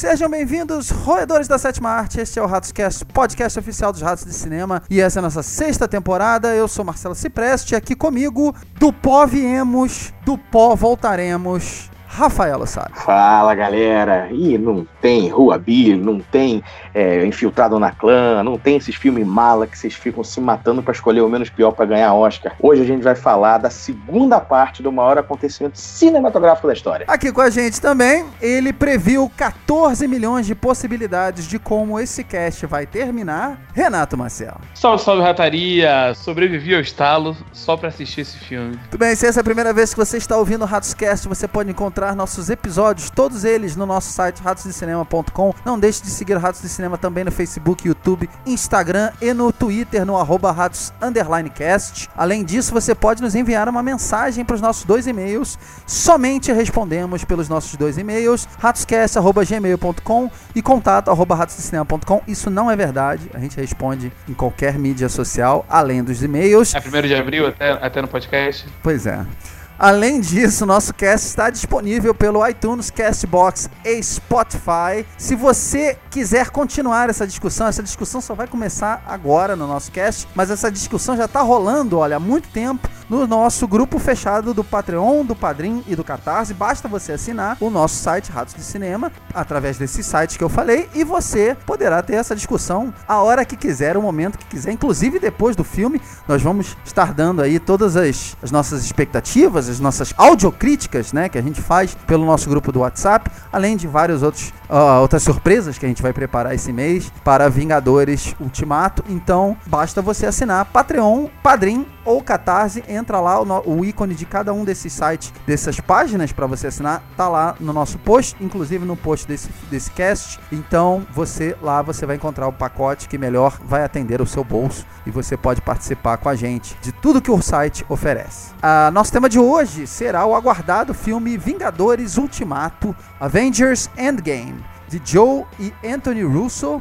Sejam bem-vindos, roedores da sétima arte. Este é o RatosCast, podcast oficial dos Ratos de Cinema. E essa é a nossa sexta temporada. Eu sou Marcelo Cipreste, aqui comigo, do pó viemos, do pó voltaremos, Rafael Ossari. Fala, galera. Ih, não tem Rua Billy, não tem Infiltrado na Clã, não tem esses filmes mala que vocês ficam se matando pra escolher o menos pior pra ganhar Oscar. Hoje a gente vai falar da segunda parte do maior acontecimento cinematográfico da história. Aqui com a gente também, ele previu 14 milhões de possibilidades de como esse cast vai terminar, Renato Marcelo. Salve, salve, rataria. Sobrevivi ao estalo só pra assistir esse filme. Tudo bem, se essa é a primeira vez que você está ouvindo o RatosCast, você pode encontrar nossos episódios, todos eles no nosso site ratosdecinema.com. Não deixe de seguir o Ratos de Cinema também no Facebook, YouTube, Instagram e no Twitter no @ratos_cast. Além disso, você pode nos enviar uma mensagem para os nossos 2 e-mails. Somente respondemos pelos nossos 2 e-mails, ratoscast@gmail.com e contato@ratosdecinema.com. Isso não é verdade, a gente responde em qualquer mídia social, além dos e-mails. É 1º de abril até no podcast? Pois é. Além disso, nosso cast está disponível pelo iTunes, Castbox e Spotify. Se você quiser continuar essa discussão só vai começar agora no nosso cast, mas essa discussão já está rolando, olha, há muito tempo no nosso grupo fechado do Patreon, do Padrim e do Catarse. Basta você assinar o nosso site Ratos de Cinema, através desse site que eu falei, e você poderá ter essa discussão a hora que quiser, o momento que quiser, inclusive depois do filme. Nós vamos estar dando aí todas as nossas expectativas, as nossas audiocríticas, né, que a gente faz pelo nosso grupo do WhatsApp, além de várias outras surpresas que a gente vai preparar esse mês para Vingadores Ultimato. Então, basta você assinar Patreon, Padrim ou Catarse. Entra lá, o ícone de cada um desses sites, dessas páginas para você assinar, tá lá no nosso post, inclusive no post desse cast. Então, você vai encontrar o pacote que melhor vai atender o seu bolso e você pode participar com a gente de tudo que o site oferece. Nosso tema de hoje será o aguardado filme Vingadores Ultimato, Avengers Endgame, de Joe e Anthony Russo,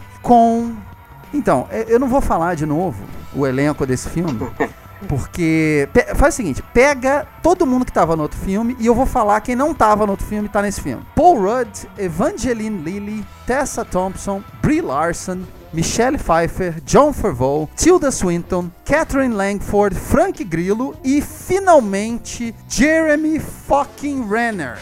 Então, eu não vou falar de novo o elenco desse filme, porque faz o seguinte, pega todo mundo que tava no outro filme e eu vou falar quem não tava no outro filme e tá nesse filme. Paul Rudd, Evangeline Lilly, Tessa Thompson, Brie Larson, Michelle Pfeiffer, John Favreau, Tilda Swinton, Catherine Langford, Frank Grillo e, finalmente, Jeremy fucking Renner.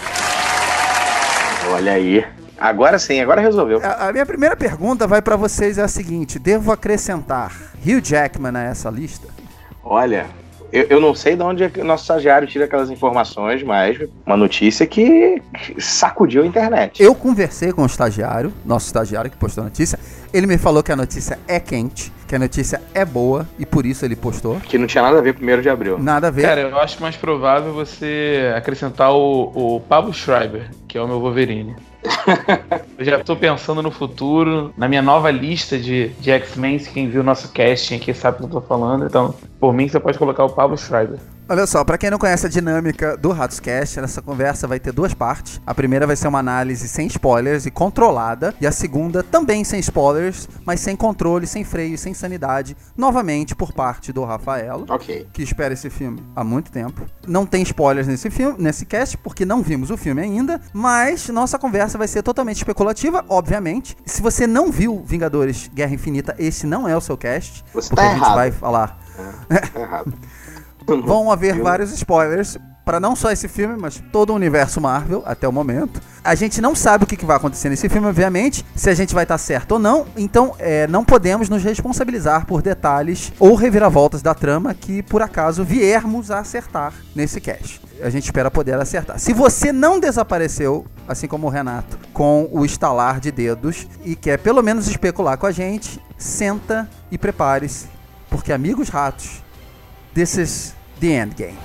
Olha aí. Agora sim, agora resolveu. A minha primeira pergunta vai pra vocês é a seguinte: devo acrescentar Hugh Jackman a essa lista? Olha, eu não sei de onde o nosso estagiário tira aquelas informações, mas uma notícia que sacudiu a internet. Eu conversei com o estagiário, nosso estagiário que postou a notícia. Ele me falou que a notícia é quente, que a notícia é boa e por isso ele postou. Que não tinha nada a ver com 1º de abril. Nada a ver. Cara, eu acho mais provável você acrescentar o Pablo Schreiber, que é o meu Wolverine. Eu já tô pensando no futuro, na minha nova lista de X-Men. Quem viu o nosso casting aqui sabe do que eu tô falando. Então, por mim, você pode colocar o Pablo Schreiber. Olha só, pra quem não conhece a dinâmica do RatosCast, essa conversa vai ter 2 partes. A primeira vai ser uma análise sem spoilers e controlada, e a segunda também sem spoilers, mas sem controle, sem freio, sem sanidade, novamente por parte do Rafaelo, que espera esse filme há muito tempo. Não tem spoilers nesse cast, porque não vimos o filme ainda, mas nossa conversa vai ser totalmente especulativa, obviamente. Se você não viu Vingadores Guerra Infinita, esse não é o seu cast, você porque tá a gente errado. vai falar... Tá errado. Vão haver vários spoilers para não só esse filme, mas todo o universo Marvel até o momento. A gente não sabe o que vai acontecer nesse filme, obviamente, se a gente vai estar certo ou não. Então, não podemos nos responsabilizar por detalhes ou reviravoltas da trama que, por acaso, viermos a acertar nesse cast. A gente espera poder acertar. Se você não desapareceu, assim como o Renato, com o estalar de dedos e quer pelo menos especular com a gente, senta e prepare-se, porque, amigos ratos, this is the Endgame.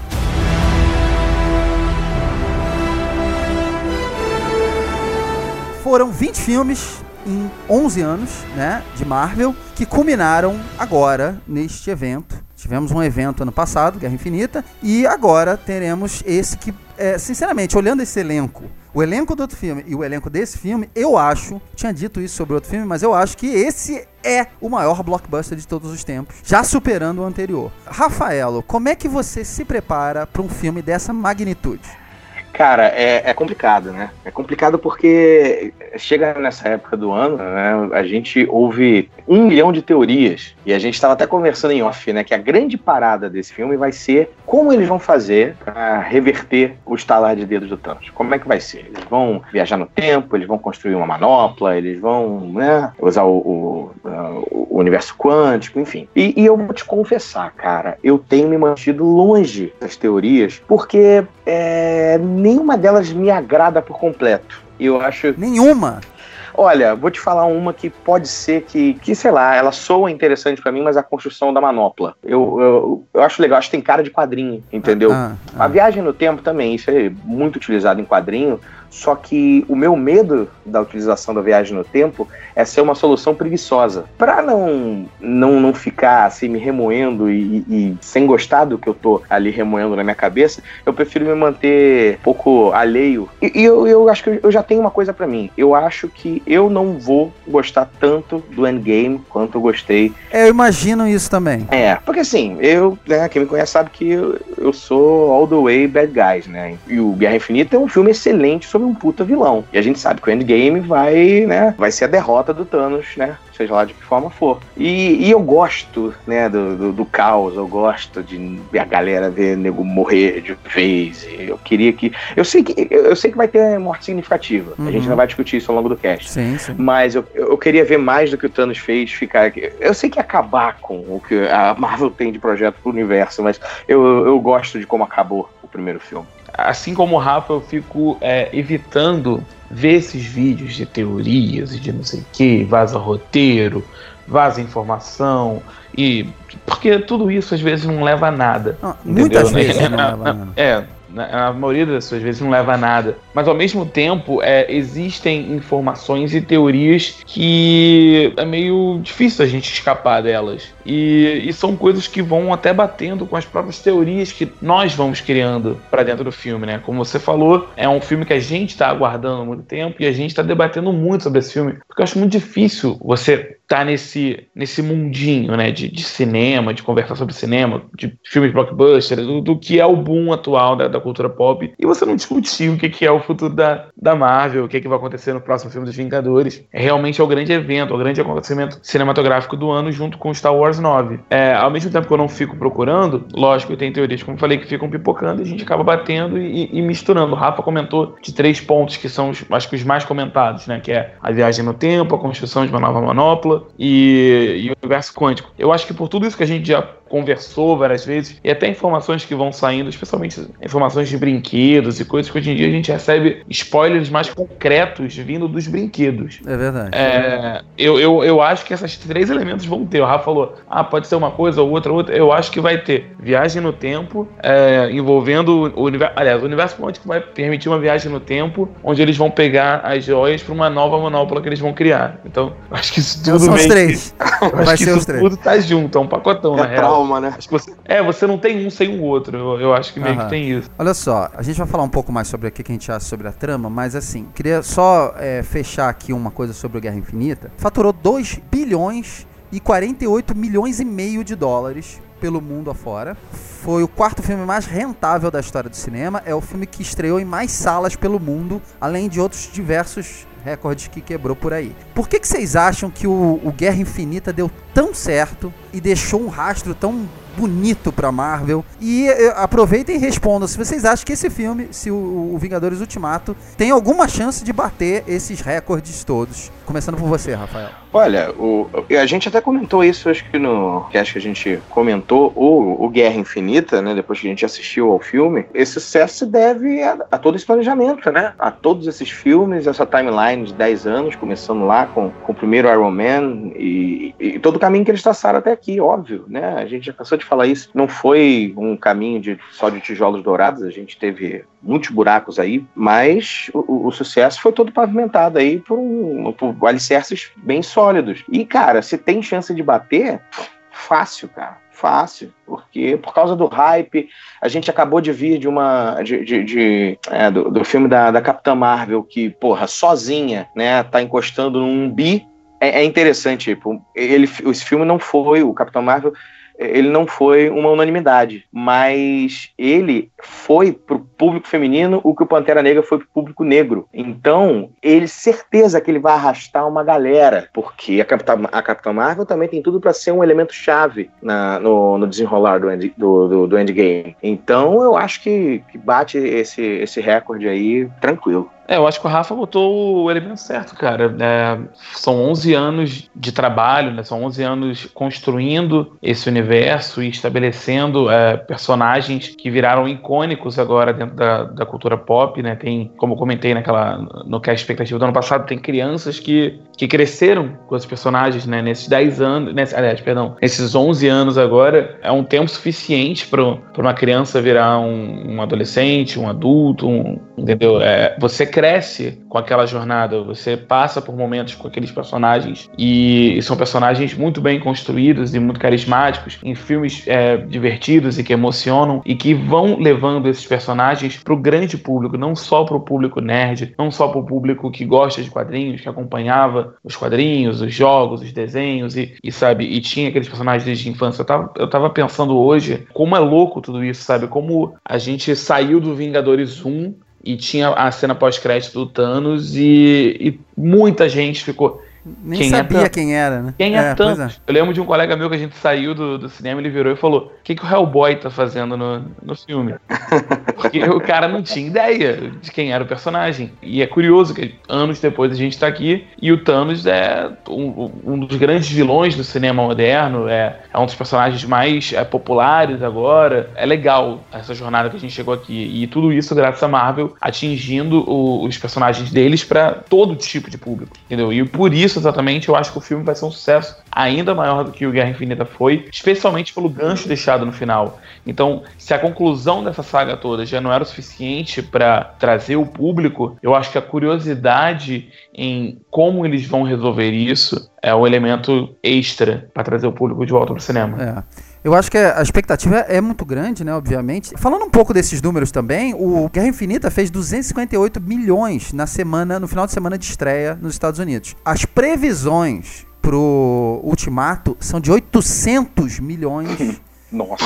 Foram 20 filmes em 11 anos, né, de Marvel, que culminaram agora neste evento. Tivemos um evento ano passado, Guerra Infinita, e agora teremos esse que, sinceramente, olhando esse elenco, o elenco do outro filme e o elenco desse filme, eu acho, tinha dito isso sobre outro filme, mas eu acho que esse é o maior blockbuster de todos os tempos, já superando o anterior. Rafaelo, como é que você se prepara para um filme dessa magnitude? Cara, é complicado, né? É complicado porque chega nessa época do ano, né, a gente ouve 1 milhão de teorias, e a gente estava até conversando em off, né, que a grande parada desse filme vai ser como eles vão fazer para reverter o estalar de dedos do Thanos. Como é que vai ser? Eles vão viajar no tempo, eles vão construir uma manopla, eles vão, né, usar o universo quântico, enfim. E eu vou te confessar, cara, eu tenho me mantido longe das teorias, porque nenhuma delas me agrada por completo. Eu acho... Nenhuma? Olha, vou te falar uma que pode ser que sei lá, ela soa interessante pra mim, mas a construção da manopla. Eu acho legal, acho que tem cara de quadrinho, entendeu? A viagem no tempo também, isso é muito utilizado em quadrinho, só que o meu medo da utilização da viagem no tempo é ser uma solução preguiçosa. Pra não ficar assim me remoendo e sem gostar do que eu tô ali remoendo na minha cabeça, eu prefiro me manter um pouco alheio. E eu acho que eu já tenho uma coisa pra mim. Eu acho que eu não vou gostar tanto do Endgame quanto eu gostei. Eu imagino isso também. Porque assim, quem me conhece sabe que eu sou all the way bad guys, né? E o Guerra Infinita é um filme excelente sobre um puta vilão. E a gente sabe que o Endgame vai ser a derrota do Thanos, né? Seja lá de que forma for. E eu gosto, né, do caos, eu gosto de ver a galera ver nego morrer de vez. Eu queria que... Eu sei que vai ter morte significativa. A gente não vai discutir isso ao longo do cast. Sim. Mas eu queria ver mais do que o Thanos fez ficar aqui. Eu sei que acabar com o que a Marvel tem de projeto pro universo, mas eu gosto de como acabou o primeiro filme. Assim como o Rafa, eu fico evitando ver esses vídeos de teorias e de não sei o que, vaza roteiro, vaza informação, porque tudo isso às vezes não leva a nada. Muitas vezes não leva a nada. A maioria das suas vezes não leva a nada. Mas ao mesmo tempo, existem informações e teorias que é meio difícil a gente escapar delas. E são coisas que vão até batendo com as próprias teorias que nós vamos criando pra dentro do filme, né? Como você falou, é um filme que a gente tá aguardando há muito tempo e a gente tá debatendo muito sobre esse filme. Porque eu acho muito difícil você tá nesse mundinho, né? De cinema, de conversar sobre cinema, de filmes blockbuster, do que é o boom atual da cultura pop, e você não discutir o que é o futuro da Marvel, o que vai acontecer no próximo filme dos Vingadores. Realmente é o grande evento, o grande acontecimento cinematográfico do ano, junto com Star Wars 9. Ao mesmo tempo que eu não fico procurando, lógico, eu tenho teorias, como eu falei, que ficam pipocando e a gente acaba batendo e misturando. O Rafa comentou de 3 pontos que são, acho que os mais comentados, né? Que é a viagem no tempo, a construção de uma nova manopla e o universo quântico. Eu acho que por tudo isso que a gente já conversou várias vezes, e até informações que vão saindo, especialmente informações de brinquedos e coisas que hoje em dia a gente recebe spoilers mais concretos vindo dos brinquedos. É verdade. Eu acho que esses 3 elementos vão ter. O Rafa falou, pode ser uma coisa ou outra. Eu acho que vai ter viagem no tempo, envolvendo o universo. Aliás, o universo quântico vai permitir uma viagem no tempo, onde eles vão pegar as joias para uma nova manopla que eles vão criar. Então, acho que isso tudo são os 3. Vai ser os 3. Tudo tá junto, é um pacotão, na real. Né? Acho que você não tem um sem o outro. Eu acho que meio que tem isso. Olha só, a gente vai falar um pouco mais sobre o que a gente acha sobre a trama, mas assim, queria só fechar aqui uma coisa sobre o Guerra Infinita. Faturou 2 bilhões e 48 milhões e meio de dólares pelo mundo afora. Foi o 4º filme mais rentável da história do cinema. É o filme que estreou em mais salas pelo mundo, além de outros diversos recordes que quebrou por aí. Por que vocês acham que o Guerra Infinita deu tão certo e deixou um rastro tão bonito pra Marvel? E aproveitem e respondam se vocês acham que esse filme, se o Vingadores Ultimato, tem alguma chance de bater esses recordes todos. Começando por você, Rafael. Olha, a gente até comentou isso, acho que no cast que a gente comentou, o Guerra Infinita, né, depois que a gente assistiu ao filme, esse sucesso se deve a todo esse planejamento, né? A todos esses filmes, essa timeline de 10 anos, começando lá com o primeiro Iron Man e todo o caminho que eles traçaram até aqui, óbvio, né? A gente já cansou de falar isso, não foi um caminho só de tijolos dourados, a gente teve muitos buracos aí, mas o sucesso foi todo pavimentado aí por alicerces bem sólidos. E, cara, se tem chance de bater, fácil, cara. Fácil, porque por causa do hype, a gente acabou de vir do filme da Capitã Marvel, que, porra, sozinha, né, tá encostando num bi. É interessante, tipo, esse filme não foi, o Capitão Marvel, ele não foi uma unanimidade, mas ele foi pro público feminino o que o Pantera Negra foi pro público negro. Então, certeza que ele vai arrastar uma galera, porque a Capitã Marvel também tem tudo para ser um elemento chave no desenrolar do Endgame. Então, eu acho que bate esse recorde aí tranquilo. Eu acho que o Rafa botou o elemento certo, cara. São 11 anos de trabalho, né? São 11 anos construindo esse universo e estabelecendo personagens que viraram icônicos agora dentro da cultura pop, né? Tem, como eu comentei no cast expectativa do ano passado, tem crianças que cresceram com os personagens, né? Nesses 10 anos, nesses 11 anos agora, é um tempo suficiente para uma criança virar um adolescente, um adulto, entendeu? Você cresce com aquela jornada, você passa por momentos com aqueles personagens e são personagens muito bem construídos e muito carismáticos, em filmes divertidos e que emocionam e que vão levando esses personagens pro grande público, não só pro público nerd, não só pro público que gosta de quadrinhos, que acompanhava os quadrinhos, os jogos, os desenhos e tinha aqueles personagens desde a infância. Eu tava pensando hoje como é louco tudo isso, sabe? Como a gente saiu do Vingadores 1 e tinha a cena pós-crédito do Thanos e muita gente ficou... Nem sabia quem era, né? Quem é Thanos? Eu lembro de um colega meu que a gente saiu do cinema, ele virou e falou: o que o Hellboy tá fazendo no filme? Porque o cara não tinha ideia de quem era o personagem. E é curioso que anos depois a gente tá aqui e o Thanos é um dos grandes vilões do cinema moderno, é um dos personagens mais populares agora. É legal essa jornada que a gente chegou aqui. E tudo isso graças a Marvel atingindo os personagens deles pra todo tipo de público, entendeu? E por isso, exatamente, eu acho que o filme vai ser um sucesso ainda maior do que o Guerra Infinita foi, especialmente pelo gancho deixado no final. Então, se a conclusão dessa saga toda já não era o suficiente para trazer o público, eu acho que a curiosidade em como eles vão resolver isso é um elemento extra para trazer o público de volta pro cinema. Eu acho que a expectativa é muito grande, né, obviamente. Falando um pouco desses números também, o Guerra Infinita fez 258 milhões no final de semana de estreia nos Estados Unidos. As previsões pro Ultimato são de 800 milhões. Nossa.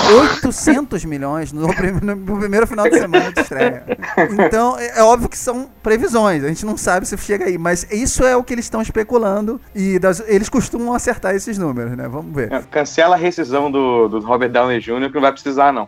800 milhões no primeiro final de semana de estreia. Então, é óbvio que são previsões. A gente não sabe se chega aí. Mas isso é o que eles estão especulando. E eles costumam acertar esses números, né? Vamos ver. Cancela a rescisão do Robert Downey Jr., que não vai precisar, não.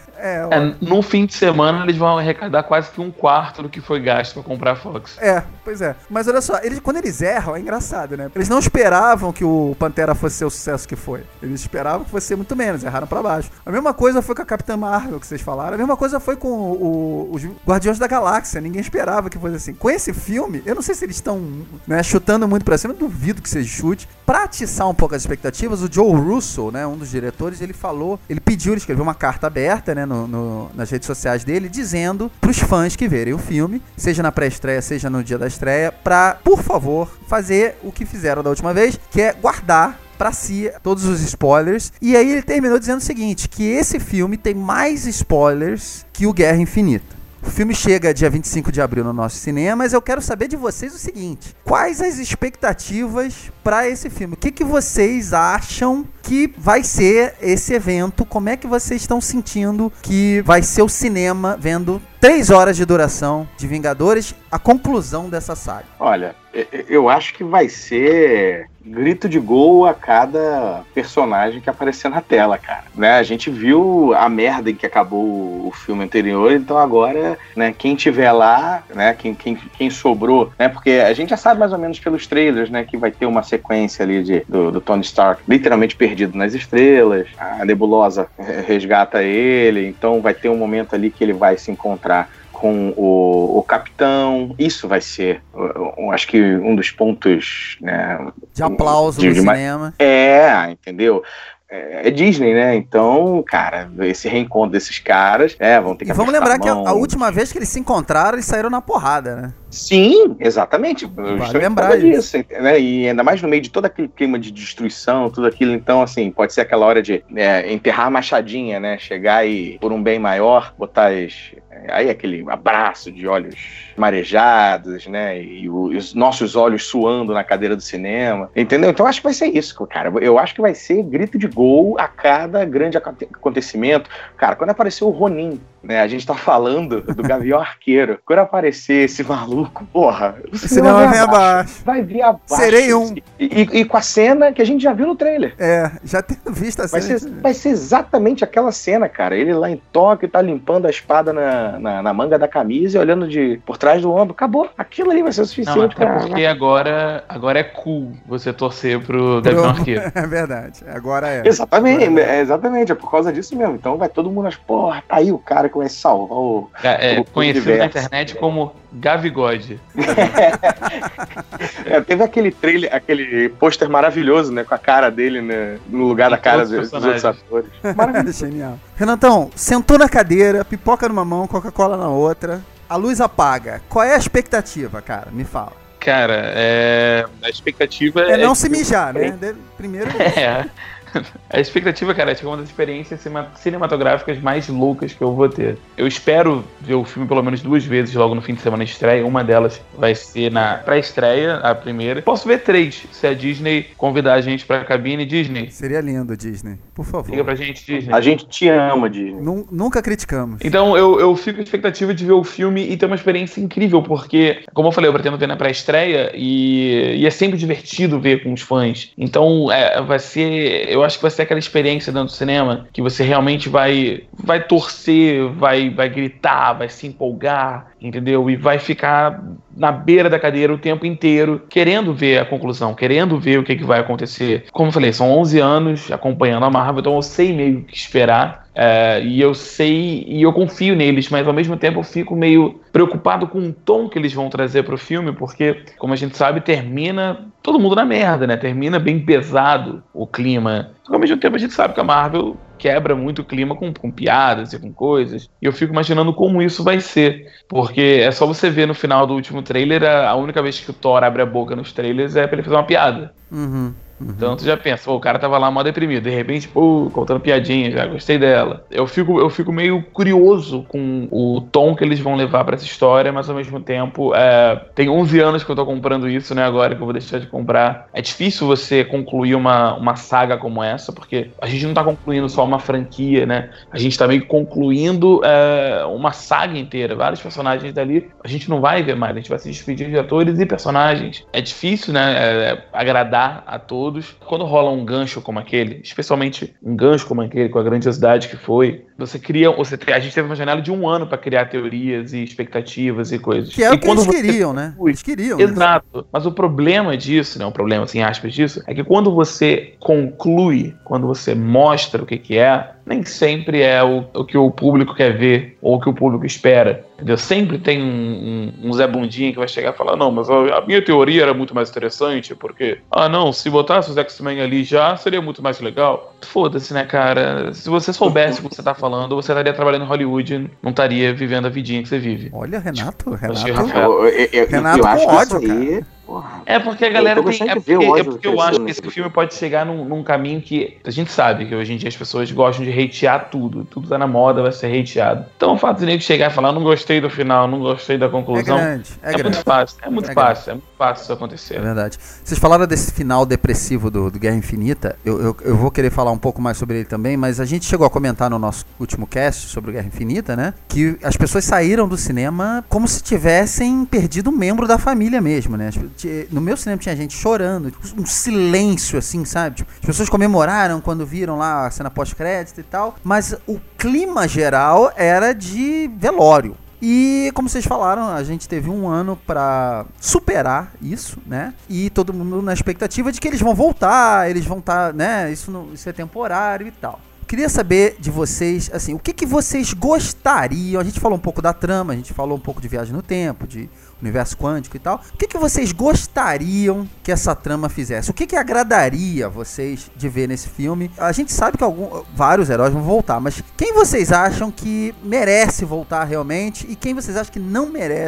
No fim de semana, eles vão arrecadar quase que 1/4 do que foi gasto pra comprar a Fox. Pois é. Mas olha só, quando eles erram, é engraçado, né? Eles não esperavam que o Pantera fosse ser o sucesso que foi. Eles esperavam que fosse ser muito menos. Erraram pra baixo. A mesma coisa foi com a Capitã Marvel, que vocês falaram. A mesma coisa foi com os Guardiões da Galáxia. Ninguém esperava que fosse assim. Com esse filme, eu não sei se eles estão, né, chutando muito pra cima. Eu duvido que seja chute. Pra atiçar um pouco as expectativas, o Joe Russo, né, um dos diretores, ele escreveu uma carta aberta, né, nas redes sociais dele, dizendo pros fãs que verem o filme, seja na pré-estreia, seja no dia da estreia, pra, por favor, fazer o que fizeram da última vez, que é guardar pra si todos os spoilers. E aí ele terminou dizendo o seguinte, que esse filme tem mais spoilers que o Guerra Infinita. O filme chega dia 25 de abril no nosso cinema, mas eu quero saber de vocês o seguinte: quais as expectativas para esse filme? O que vocês acham que vai ser esse evento? Como é que vocês estão sentindo que vai ser o cinema vendo 3 horas de duração de Vingadores, a conclusão dessa saga? Olha, eu acho que vai ser grito de gol a cada personagem que aparecer na tela, cara. Né? A gente viu a merda em que acabou o filme anterior, então agora, né, quem tiver lá, né, quem sobrou, né, porque a gente já sabe mais ou menos pelos trailers, né, que vai ter uma sequência ali do Tony Stark literalmente perdido nas estrelas, a Nebulosa resgata ele, então vai ter um momento ali que ele vai se encontrar com o Capitão. Isso vai ser, acho que um dos pontos, né, de aplauso no cinema. Entendeu? É Disney, né? Então, cara, esse reencontro desses caras, vão ter que... E vamos lembrar que a última vez que eles se encontraram, eles saíram na porrada, né? Sim, exatamente. Vale lembrar disso, né? E ainda mais no meio de todo aquele clima de destruição, tudo aquilo. Então, assim, pode ser aquela hora de enterrar a machadinha, né? Chegar e, por um bem maior, botar aí aquele abraço de olhos marejados, né? E os nossos olhos suando na cadeira do cinema, entendeu? Então acho que vai ser isso, cara. Eu acho que vai ser grito de gol a cada grande acontecimento. Cara, quando apareceu o Ronin, né? A gente tá falando do Gavião Arqueiro. Quando aparecer esse maluco, porra, o cinema vai vir abaixo. Vai vir abaixo. Serei um. E com a cena que a gente já viu no trailer. Já tendo visto a cena. Vai ser exatamente aquela cena, cara. Ele lá em Tóquio tá limpando a espada na manga da camisa e olhando por trás do ombro. Acabou. Aquilo ali vai ser o suficiente, cara. Porque agora é cool você torcer pro Gavião Arqueiro. É verdade. Agora é. Exatamente. É por causa disso mesmo. Então vai todo mundo, porra, tá aí o cara que vai salvar o conhecido na internet como Gavigode. Teve aquele trailer, aquele pôster maravilhoso, né? Com a cara dele, né, no lugar da cara dos outros atores. Maravilhoso. Genial. Renatão, sentou na cadeira, pipoca numa mão, Coca-Cola na outra, a luz apaga. Qual é a expectativa, cara? Me fala. Cara, a expectativa é não se mijar, né? Primeiro. A expectativa, cara, é ter uma das experiências cinematográficas mais loucas que eu vou ter. Eu espero ver o filme pelo menos 2 vezes logo no fim de semana de estreia. Uma delas vai ser na pré-estreia, a primeira. Posso ver 3, se a Disney convidar a gente pra cabine. Disney. Seria lindo, Disney. Por favor. Liga pra gente, Disney. A gente te ama, Disney. Nunca criticamos. Então eu fico com a expectativa de ver o filme e ter uma experiência incrível, porque, como eu falei, eu pretendo ver na pré-estreia e é sempre divertido ver com os fãs. Então vai ser... Eu acho que vai ser aquela experiência dentro do cinema que você realmente vai torcer, vai gritar, vai se empolgar, entendeu? E vai ficar na beira da cadeira o tempo inteiro, querendo ver a conclusão, querendo ver o que vai acontecer. Como eu falei, são 11 anos acompanhando a Marvel, então eu sei meio o que esperar. E eu sei, e eu confio neles, mas ao mesmo tempo eu fico meio preocupado com o tom que eles vão trazer pro filme, porque, como a gente sabe, termina todo mundo na merda, né? Termina bem pesado o clima. Só que ao mesmo tempo a gente sabe que a Marvel quebra muito o clima com piadas e com coisas. E eu fico imaginando como isso vai ser. Porque é só você ver no final do último trailer, a única vez que o Thor abre a boca nos trailers é pra ele fazer uma piada. Então tu já pensa, o cara tava lá mó deprimido, de repente, contando piadinha, já gostei dela. Eu fico meio curioso com o tom que eles vão levar pra essa história, mas ao mesmo tempo, tem 11 anos que eu tô comprando isso, né, agora que eu vou deixar de comprar. É difícil você concluir uma saga como essa, porque a gente não tá concluindo só uma franquia, né, a gente tá meio que concluindo uma saga inteira, vários personagens dali, a gente não vai ver mais, a gente vai se despedir de atores e personagens. É difícil, né, agradar a todos. Quando rola um gancho como aquele, especialmente um gancho como aquele, com a grandiosidade que foi, a gente teve uma janela de 1 ano para criar teorias e expectativas e coisas. Que é o que eles queriam, né? Eles queriam. Exato. Né? Mas o problema disso, né? O problema, assim, aspas disso, é que quando você conclui, quando você mostra o que é, nem sempre é o que o público quer ver ou o que o público espera. Entendeu? Sempre tem um Zé Bundinha que vai chegar e falar, não, mas a minha teoria era muito mais interessante, porque, não, se botasse os X-Men ali já, seria muito mais legal. Foda-se, né, cara? Se você soubesse o que você tá falando, você estaria trabalhando em Hollywood, não estaria vivendo a vidinha que você vive. Olha, Renato eu com ódio, cara. É porque a galera tem. Porque eu acho que esse filme pode chegar num caminho que a gente sabe que hoje em dia as pessoas gostam de hatear tudo. Tudo tá na moda, vai ser hateado. Então o fato de nego chegar e falar, não gostei do final, não gostei da conclusão. É grande. Muito fácil. É muito fácil isso acontecer. É verdade. Vocês falaram desse final depressivo do Guerra Infinita. Eu vou querer falar um pouco mais sobre ele também, mas a gente chegou a comentar no nosso último cast sobre o Guerra Infinita, né? Que as pessoas saíram do cinema como se tivessem perdido um membro da família mesmo, né? No meu cinema tinha gente chorando, um silêncio assim, sabe? Tipo, as pessoas comemoraram quando viram lá a cena pós-crédito e tal, mas o clima geral era de velório. E, como vocês falaram, a gente teve 1 ano pra superar isso, né? E todo mundo na expectativa de que eles vão voltar, eles vão estar, né? Isso é temporário e tal. Queria saber de vocês, assim, o que vocês gostariam? A gente falou um pouco da trama, a gente falou um pouco de viagem no tempo, de universo quântico e tal. O que vocês gostariam que essa trama fizesse? O que agradaria vocês de ver nesse filme? A gente sabe que vários heróis vão voltar, mas quem vocês acham que merece voltar realmente e quem vocês acham que não merece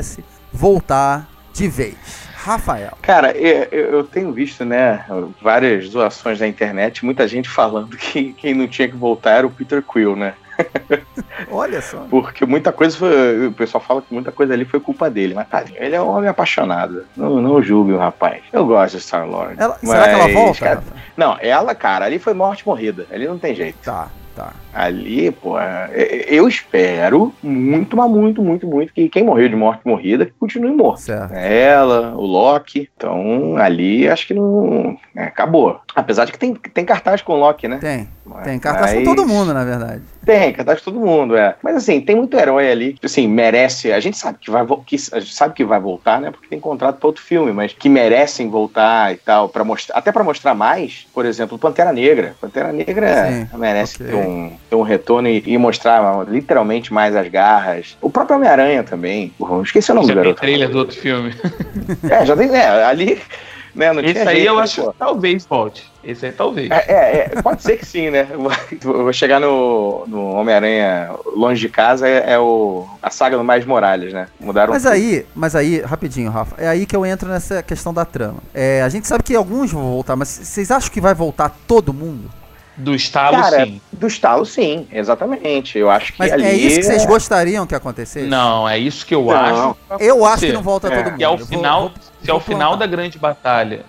voltar de vez? Rafael. Cara, eu tenho visto, né, várias zoações na internet, muita gente falando que quem não tinha que voltar era o Peter Quill, né? Olha só. Porque muita coisa foi. O pessoal fala que muita coisa ali foi culpa dele, mas tadinho, ele é um homem apaixonado. Não julgue o rapaz. Eu gosto de Star-Lord. Será que ela volta? Cara, não, ela, cara, ali foi morte morrida. Ali não tem jeito. Tá. Ali, pô, eu espero muito, mas muito que quem morreu de morte morrida continue morto. Certo. Ela, o Loki. Então, ali acho que não. Acabou. Apesar de que tem cartaz com o Loki, né? Tem cartaz com todo mundo, na verdade. Tem cartaz com todo mundo, Mas assim, tem muito herói ali que, assim, merece. A gente sabe que vai voltar, né? Porque tem contrato para outro filme, mas que merecem voltar e tal, até para mostrar mais. Por exemplo, Pantera Negra. Pantera Negra merece ter um retorno e mostrar literalmente mais as garras. O próprio Homem-Aranha também. Esqueci o nome do garoto. Já tem trailer do outro filme. Já tem. Ali. Né, não esse aí eu acho que talvez volte. Esse aí talvez. Pode ser que sim, né? Eu vou chegar no Homem-Aranha Longe de Casa, a saga do Miles Morales, né? Mudaram mas aí, rapidinho, Rafa, é aí que eu entro nessa questão da trama. A gente sabe que alguns vão voltar, mas vocês acham que vai voltar todo mundo? Do estalo, sim. Do estalo, sim, exatamente. Eu acho que mas ali... é isso que vocês gostariam que acontecesse? Não, é isso que eu acho. Eu acho que não volta todo mundo. Que se ao final da grande batalha,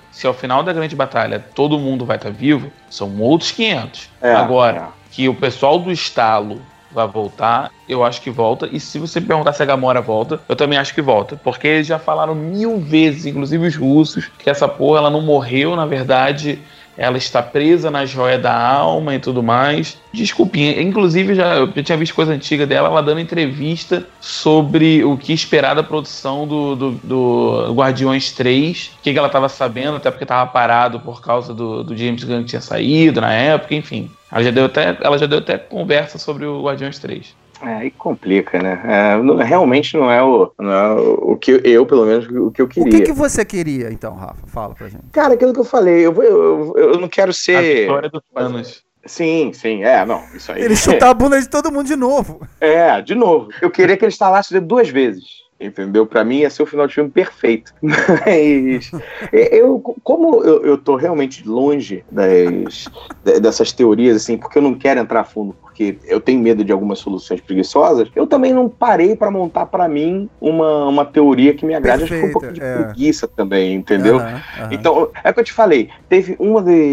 todo mundo vai estar vivo, são outros 500. Agora, que o pessoal do estalo vai voltar, eu acho que volta. E se você perguntar se a Gamora volta, eu também acho que volta. Porque eles já falaram 1000 vezes, inclusive os russos, que essa porra ela não morreu, na verdade... Ela está presa na joia da alma e tudo mais. Desculpinha, inclusive eu já tinha visto coisa antiga dela, ela dando entrevista sobre o que esperar da produção do Guardiões 3. O que ela estava sabendo, até porque estava parado por causa do James Gunn que tinha saído na época, enfim. Ela já deu até conversa sobre o Guardiões 3. Aí complica, né? Realmente não é o que eu, pelo menos, o que eu queria. O que você queria, então, Rafa? Fala pra gente. Cara, aquilo que eu falei, eu não quero ser... A vitória do Thanos. Sim, não, isso aí... Ele chutar a bunda de todo mundo de novo. De novo. Eu queria que ele instalasse 2 vezes. Entendeu? Pra mim ia ser o final de filme perfeito. Mas como eu tô realmente longe dessas teorias, assim, porque eu não quero entrar a fundo, porque eu tenho medo de algumas soluções preguiçosas, eu também não parei pra montar pra mim uma teoria que me agrade. Acho que foi um pouco de preguiça também, entendeu? Então, é o que eu te falei, teve um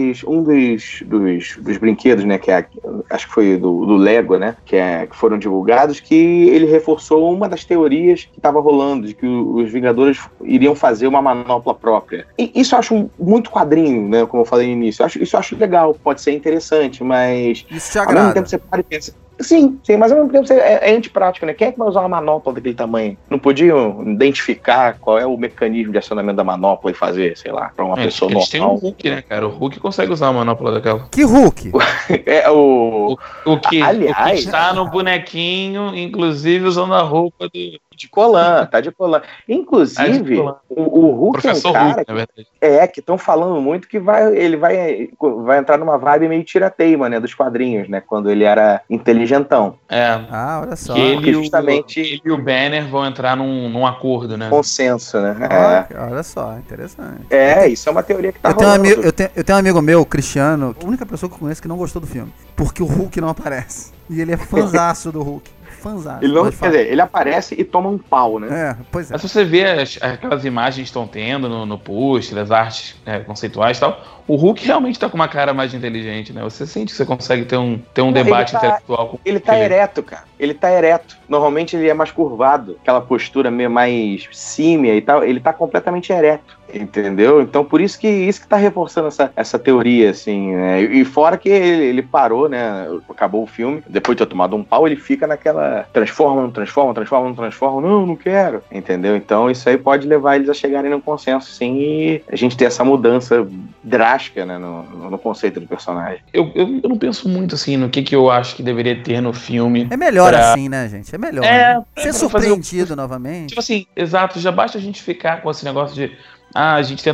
dos brinquedos, né, acho que foi do Lego, né, que foram divulgados, que ele reforçou uma das teorias que estava rolando, de que os Vingadores iriam fazer uma manopla própria. E isso eu acho muito quadrinho, né, como eu falei no início. Isso eu acho legal, pode ser interessante, mas... Isso te agrada? Ao mesmo tempo você para e pensa... Sim, mas ao mesmo tempo é antiprático, né? Quem é que vai usar uma manopla daquele tamanho? Não podiam identificar qual é o mecanismo de acionamento da manopla e fazer, sei lá, pra uma pessoa normal? Eles têm o Hulk, né, cara? O Hulk consegue usar uma manopla daquela. Que Hulk? O que está no bonequinho, inclusive usando a roupa de Colan, tá de Colan. Inclusive, o Hulk Professor é um cara Hulk, na verdade. Que estão falando muito que ele vai entrar numa vibe meio tirateima, né, dos quadrinhos, né, quando ele era inteligentão. Olha só. Que ele e o Banner vão entrar num acordo, né? Consenso, né? Olha só, interessante. Isso é uma teoria que tá rolando. Eu tenho um amigo meu, Cristiano, a única pessoa que eu conheço que não gostou do filme, porque o Hulk não aparece. E ele é fãzaço do Hulk. Ele não, quer dizer, ele aparece e toma um pau, né? Pois é. Mas se você vê aquelas imagens que estão tendo no post, das artes conceituais e tal, o Hulk realmente tá com uma cara mais inteligente, né? Você sente que você consegue ter um debate intelectual com ele. Tá ereto, cara. Ele tá ereto. Normalmente ele é mais curvado, aquela postura meio mais símia e tal. Ele tá completamente ereto, entendeu? Então por isso que tá reforçando essa teoria, assim, né? E fora que ele parou, né? Acabou o filme, depois de ter tomado um pau, ele fica naquela transforma, não quero, entendeu? Então isso aí pode levar eles a chegarem num consenso, sim, e a gente ter essa mudança drástica, né, no conceito do personagem. Eu não penso muito, assim, no que eu acho que deveria ter no filme. É melhor assim, né, gente? É melhor. Ser surpreendido novamente. Tipo assim, exato, já basta a gente ficar com esse negócio de a gente tenta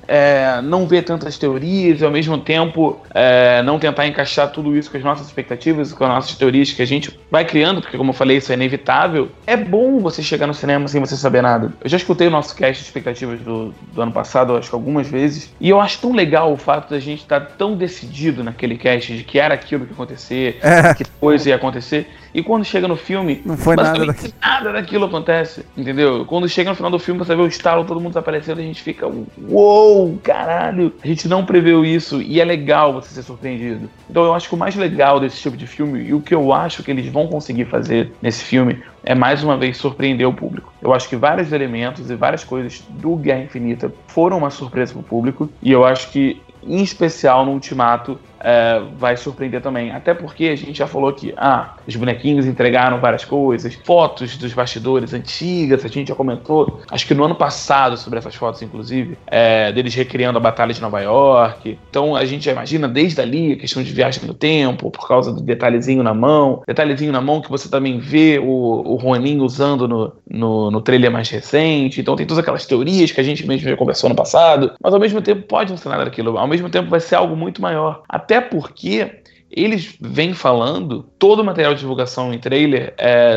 não ver tantas teorias e ao mesmo tempo não tentar encaixar tudo isso com as nossas expectativas, com as nossas teorias que a gente vai criando, porque como eu falei, isso é inevitável. É bom você chegar no cinema sem você saber nada. Eu já escutei o nosso cast de expectativas do ano passado, acho que algumas vezes, e eu acho tão legal o fato da gente estar tão decidido naquele cast de que era aquilo que ia acontecer, que coisa ia acontecer, e quando chega no filme, não foi nada daquilo acontece, entendeu? Quando chega no final do filme, você vê o estalo, todo mundo desaparecendo, a gente fica, uou, caralho, a gente não preveu isso, e é legal você ser surpreendido. Então eu acho que o mais legal desse tipo de filme, e o que eu acho que eles vão conseguir fazer nesse filme, é mais uma vez surpreender o público. Eu acho que vários elementos e várias coisas do Guerra Infinita foram uma surpresa pro público, e eu acho que, em especial no Ultimato, vai surpreender também. Até porque a gente já falou que os bonequinhos entregaram várias coisas, fotos dos bastidores antigas, a gente já comentou, acho que no ano passado, sobre essas fotos, inclusive, deles recriando a Batalha de Nova York. Então a gente já imagina desde ali a questão de viagem no tempo, por causa do detalhezinho na mão que você também vê o Ronin usando no trailer mais recente. Então tem todas aquelas teorias que a gente mesmo já conversou no passado, mas ao mesmo tempo pode não ser nada daquilo, ao mesmo tempo vai ser algo muito maior. Até porque eles vêm falando, todo o material de divulgação em trailer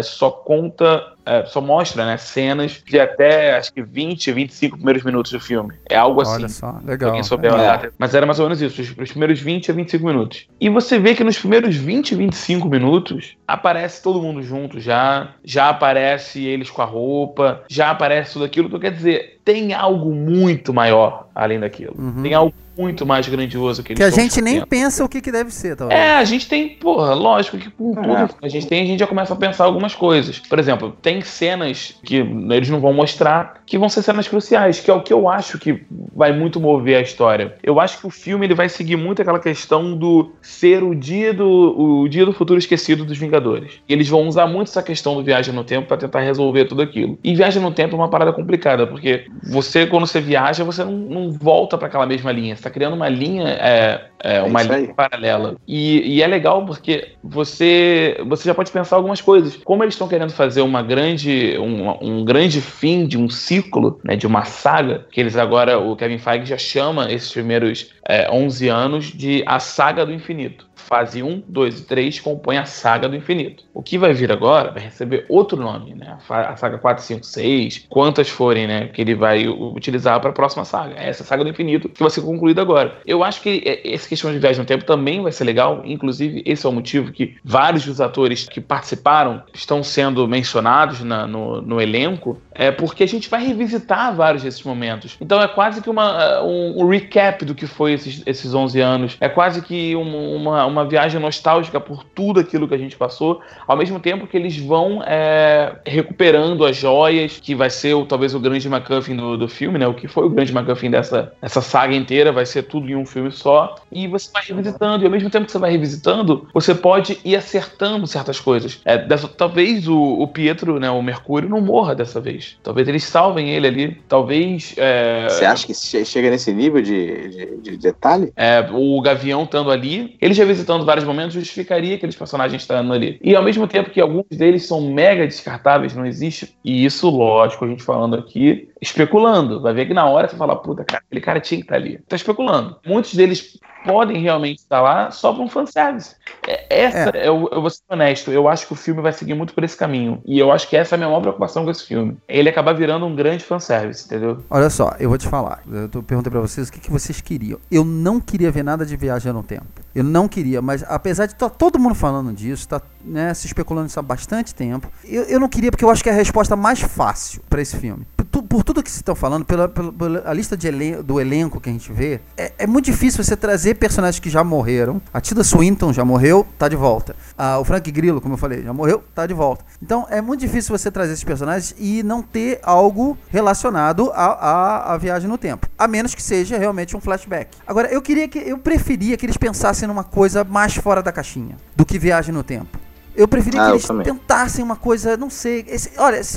só mostra, né, cenas de até, acho que 20, 25 primeiros minutos do filme. É algo assim. Olha só, legal. Quem souber a data. Mas era mais ou menos isso, os primeiros 20 a 25 minutos. E você vê que nos primeiros 20, 25 minutos, aparece todo mundo junto já aparece eles com a roupa, já aparece tudo aquilo. Então, quer dizer, tem algo muito maior além daquilo. Tem algo muito mais grandioso que eles a gente nem pensa o que deve ser, talvez. A gente tem, lógico que com tudo a gente já começa a pensar algumas coisas. Por exemplo, tem cenas que eles não vão mostrar, que vão ser cenas cruciais, que é o que eu acho que vai muito mover a história. Eu acho que o filme ele vai seguir muito aquela questão do ser o dia do futuro esquecido dos Vingadores. E eles vão usar muito essa questão do viagem no tempo para tentar resolver tudo aquilo. E viagem no tempo é uma parada complicada, porque quando você viaja, você não volta para aquela mesma linha. Você tá criando uma linha, uma linha paralela. E é legal porque você já pode pensar algumas coisas. Como eles estão querendo fazer um grande fim de um ciclo, né, de uma saga, que eles agora, o Kevin Feige já chama esses primeiros 11 anos de a saga do infinito. Fase 1, 2 e 3 compõem a saga do infinito. O que vai vir agora vai receber outro nome, né? A saga 4, 5, 6, quantas forem, né? Que ele vai utilizar para a próxima saga. Essa saga do infinito que vai ser concluída agora. Eu acho que essa questão de viagem no tempo também vai ser legal. Inclusive, esse é o motivo que vários dos atores que participaram estão sendo mencionados no elenco. Porque a gente vai revisitar vários desses momentos. Então é quase que um recap do que foi esses 11 anos. É quase que uma viagem nostálgica por tudo aquilo que a gente passou, ao mesmo tempo que eles vão recuperando as joias, que vai ser talvez o grande MacGuffin do filme, né? O que foi o grande MacGuffin dessa saga inteira, vai ser tudo em um filme só, e você vai revisitando, e ao mesmo tempo que você vai revisitando, você pode ir acertando certas coisas. Talvez o Pietro, né, o Mercúrio, não morra dessa vez. Talvez eles salvem ele ali, talvez... Você acha que chega nesse nível de detalhe? O Gavião estando ali, ele já visitando vários momentos, justificaria aqueles personagens estando ali. E ao mesmo tempo que alguns deles são mega descartáveis, não existe, e isso, lógico, a gente falando aqui, especulando. Vai ver que na hora você fala, puta, cara, aquele cara tinha que estar ali. Tá especulando. Muitos deles podem realmente estar lá só para um fanservice. Eu vou ser honesto, eu acho que o filme vai seguir muito por esse caminho. E eu acho que essa é a minha maior preocupação com esse filme. Ele acabar virando um grande fanservice, entendeu? Olha só, eu vou te falar. Eu perguntei pra vocês o que vocês queriam. Eu não queria ver nada de viagem no tempo. Eu não queria, mas apesar de estar todo mundo falando disso, tá, né, se especulando isso há bastante tempo, eu não queria porque eu acho que é a resposta mais fácil pra esse filme. Por tudo que vocês estão falando, pela lista do elenco que a gente vê, é muito difícil você trazer personagens que já morreram. A Tilda Swinton já morreu, tá de volta. O Frank Grillo, como eu falei, já morreu, tá de volta. Então é muito difícil você trazer esses personagens e não ter algo relacionado à viagem no tempo. A menos que seja realmente um flashback. Agora, eu preferia que eles pensassem numa coisa mais fora da caixinha do que viagem no tempo. Eu preferia que eles tentassem uma coisa, não sei. Olha, se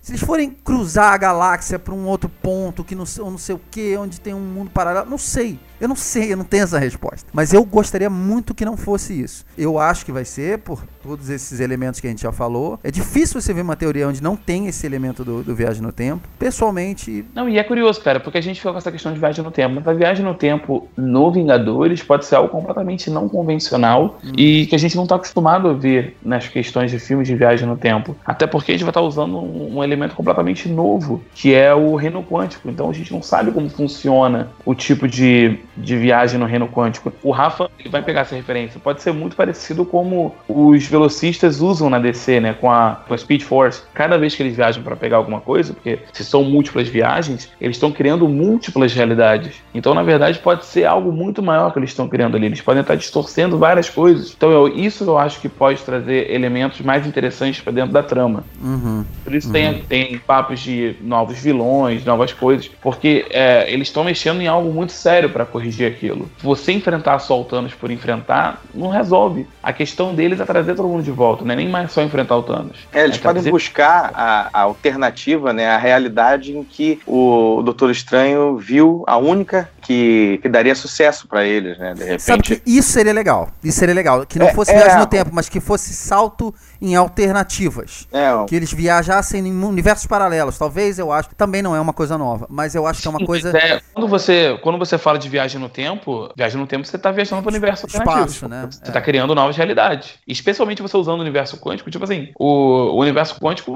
Se eles forem cruzar a galáxia pra um outro ponto, que não sei o que, onde tem um mundo paralelo, não sei. Eu não tenho essa resposta. Mas eu gostaria muito que não fosse isso. Eu acho que vai ser, por todos esses elementos que a gente já falou. É difícil você ver uma teoria onde não tem esse elemento do viagem no tempo. Pessoalmente... Não, e é curioso, cara, porque a gente fica com essa questão de viagem no tempo. Mas a viagem no tempo no Vingadores pode ser algo completamente não convencional e que a gente não tá acostumado a ver nas questões de filmes de viagem no tempo. Até porque a gente vai estar usando um elemento completamente novo, que é o reino quântico. Então a gente não sabe como funciona o tipo de viagem no reino quântico. O Rafa, ele vai pegar essa referência. Pode ser muito parecido como os velocistas usam na DC, né? Com a Speed Force. Cada vez que eles viajam para pegar alguma coisa, porque se são múltiplas viagens, eles estão criando múltiplas realidades. Então, na verdade, pode ser algo muito maior que eles estão criando ali. Eles podem estar distorcendo várias coisas. Então, isso eu acho que pode trazer elementos mais interessantes para dentro da trama. Por isso tem papos de novos vilões, novas coisas, porque eles estão mexendo em algo muito sério para corrigir aquilo. Você enfrentar só o Thanos por enfrentar, não resolve. A questão deles é trazer todo mundo de volta, não é nem mais só enfrentar o Thanos. Eles podem buscar a alternativa, né, a realidade em que o Doutor Estranho viu a única que daria sucesso pra eles, né, de repente. Sabe que isso seria legal. Isso seria legal. Que não fosse viagem no tempo, mas que fosse salto em alternativas. Que eles viajassem em universos paralelos. Talvez, eu acho, também não é uma coisa nova, mas eu acho que é uma coisa... Quando você fala de viagem no tempo você tá viajando para o universo alternativo. Espaço, né? Você tá criando novas realidades. Especialmente você usando o universo quântico, tipo assim, o universo quântico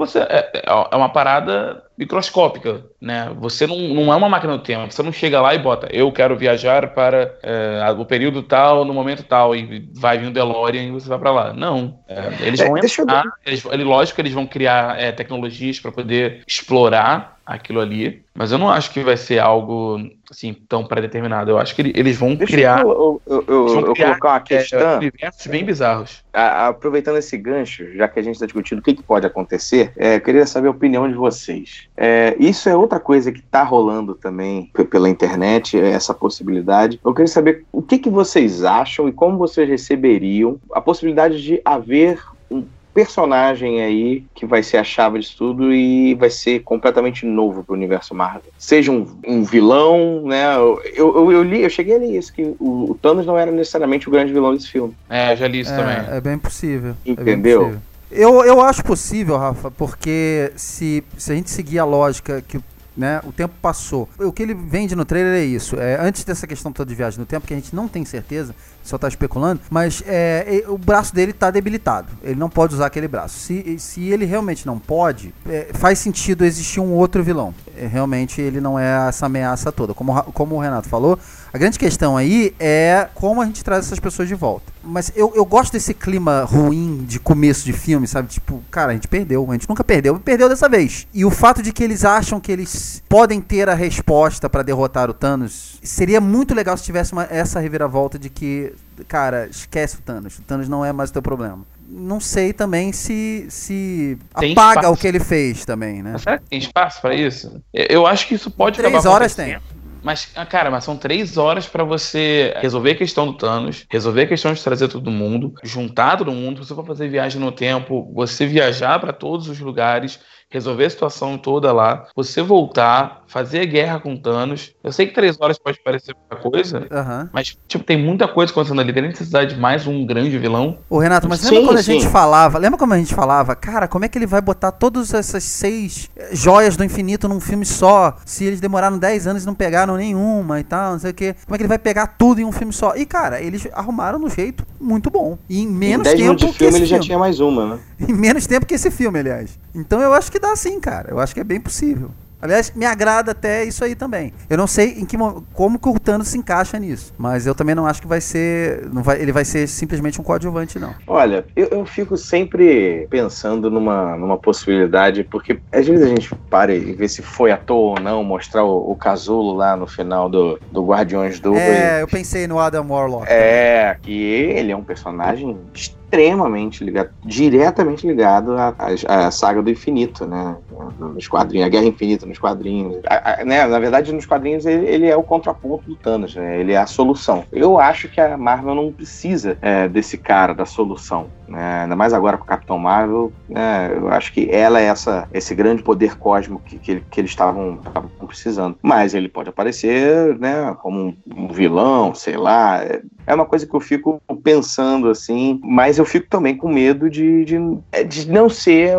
é uma parada microscópica, né? Você não é uma máquina do tempo. Você não chega lá e bota, eu quero viajar para o período tal, no momento tal, e vai vir o DeLorean e você vai para lá. Não. Eles vão entrar, lógico que eles vão criar tecnologias para poder explorar aquilo ali, mas eu não acho que vai ser algo assim tão pré-determinado. Eu acho que eles vão criar. Eu colocar uma questão. Universos bem bizarros. Aproveitando esse gancho, já que a gente está discutindo o que pode acontecer, eu queria saber a opinião de vocês. Isso é outra coisa que está rolando também pela internet, essa possibilidade. Eu queria saber o que vocês acham e como vocês receberiam a possibilidade de haver um personagem aí que vai ser a chave de tudo e vai ser completamente novo pro universo Marvel. Seja um vilão, né? Eu cheguei a ler isso, que o Thanos não era necessariamente o grande vilão desse filme. Eu já li isso também. É bem possível. Entendeu? É bem possível. Eu acho possível, Rafa, porque se a gente seguir a lógica que o tempo passou. O que ele vende no trailer é isso. Antes dessa questão toda de viagem no tempo, que a gente não tem certeza, só tá especulando, mas o braço dele tá debilitado. Ele não pode usar aquele braço. Se ele realmente não pode, faz sentido existir um outro vilão. Realmente ele não é essa ameaça toda. Como o Renato falou, a grande questão aí é como a gente traz essas pessoas de volta. Mas eu gosto desse clima ruim de começo de filme, sabe? Tipo, cara, a gente perdeu. A gente nunca perdeu dessa vez. E o fato de que eles acham que eles podem ter a resposta pra derrotar o Thanos, seria muito legal se tivesse essa reviravolta de que, cara, esquece o Thanos. O Thanos não é mais o teu problema. Não sei também se apaga espaço. O que ele fez também, né? Mas será que tem espaço pra isso? Eu acho que isso pode 3 horas tem. Mas, cara, são 3 horas pra você resolver a questão do Thanos, resolver a questão de trazer todo mundo, juntar todo mundo. Se você for fazer viagem no tempo, você viajar pra todos os lugares, resolver a situação toda lá, você voltar, fazer guerra com Thanos. Eu sei que 3 horas pode parecer muita coisa, mas tem muita coisa acontecendo ali. Tem necessidade de mais um grande vilão. Ô, Renato, mas lembra quando a gente falava, cara, como é que ele vai botar todas essas 6 joias do infinito num filme só, se eles demoraram 10 anos e não pegaram nenhuma e tal, não sei o quê. Como é que ele vai pegar tudo em um filme só? E, cara, eles arrumaram no jeito muito bom. E em menos tempo 10 minutos de filme ele já tinha mais uma, né? Em menos tempo que esse filme, aliás. Então eu acho que dá sim, cara. Eu acho que é bem possível. Aliás, me agrada até isso aí também. Eu não sei como que o Thanos se encaixa nisso, mas eu também não acho que vai ser... ele vai ser simplesmente um coadjuvante, não. Olha, eu fico sempre pensando numa possibilidade, porque às vezes a gente para e vê se foi à toa ou não, mostrar o casulo lá no final do Guardiões 2. Eu pensei no Adam Warlock. Que ele é um personagem extremamente ligado, diretamente ligado à saga do infinito, né? Nos quadrinhos, a Guerra Infinita nos quadrinhos. Né? Na verdade, nos quadrinhos ele é o contraponto do Thanos, né? Ele é a solução. Eu acho que a Marvel não precisa desse cara, da solução. Né? Ainda mais agora com o Capitão Marvel, né? Eu acho que ela é esse grande poder cósmico que eles estavam precisando. Mas ele pode aparecer, né, como um vilão, sei lá. É uma coisa que eu fico pensando, assim, mas eu fico também com medo de não ser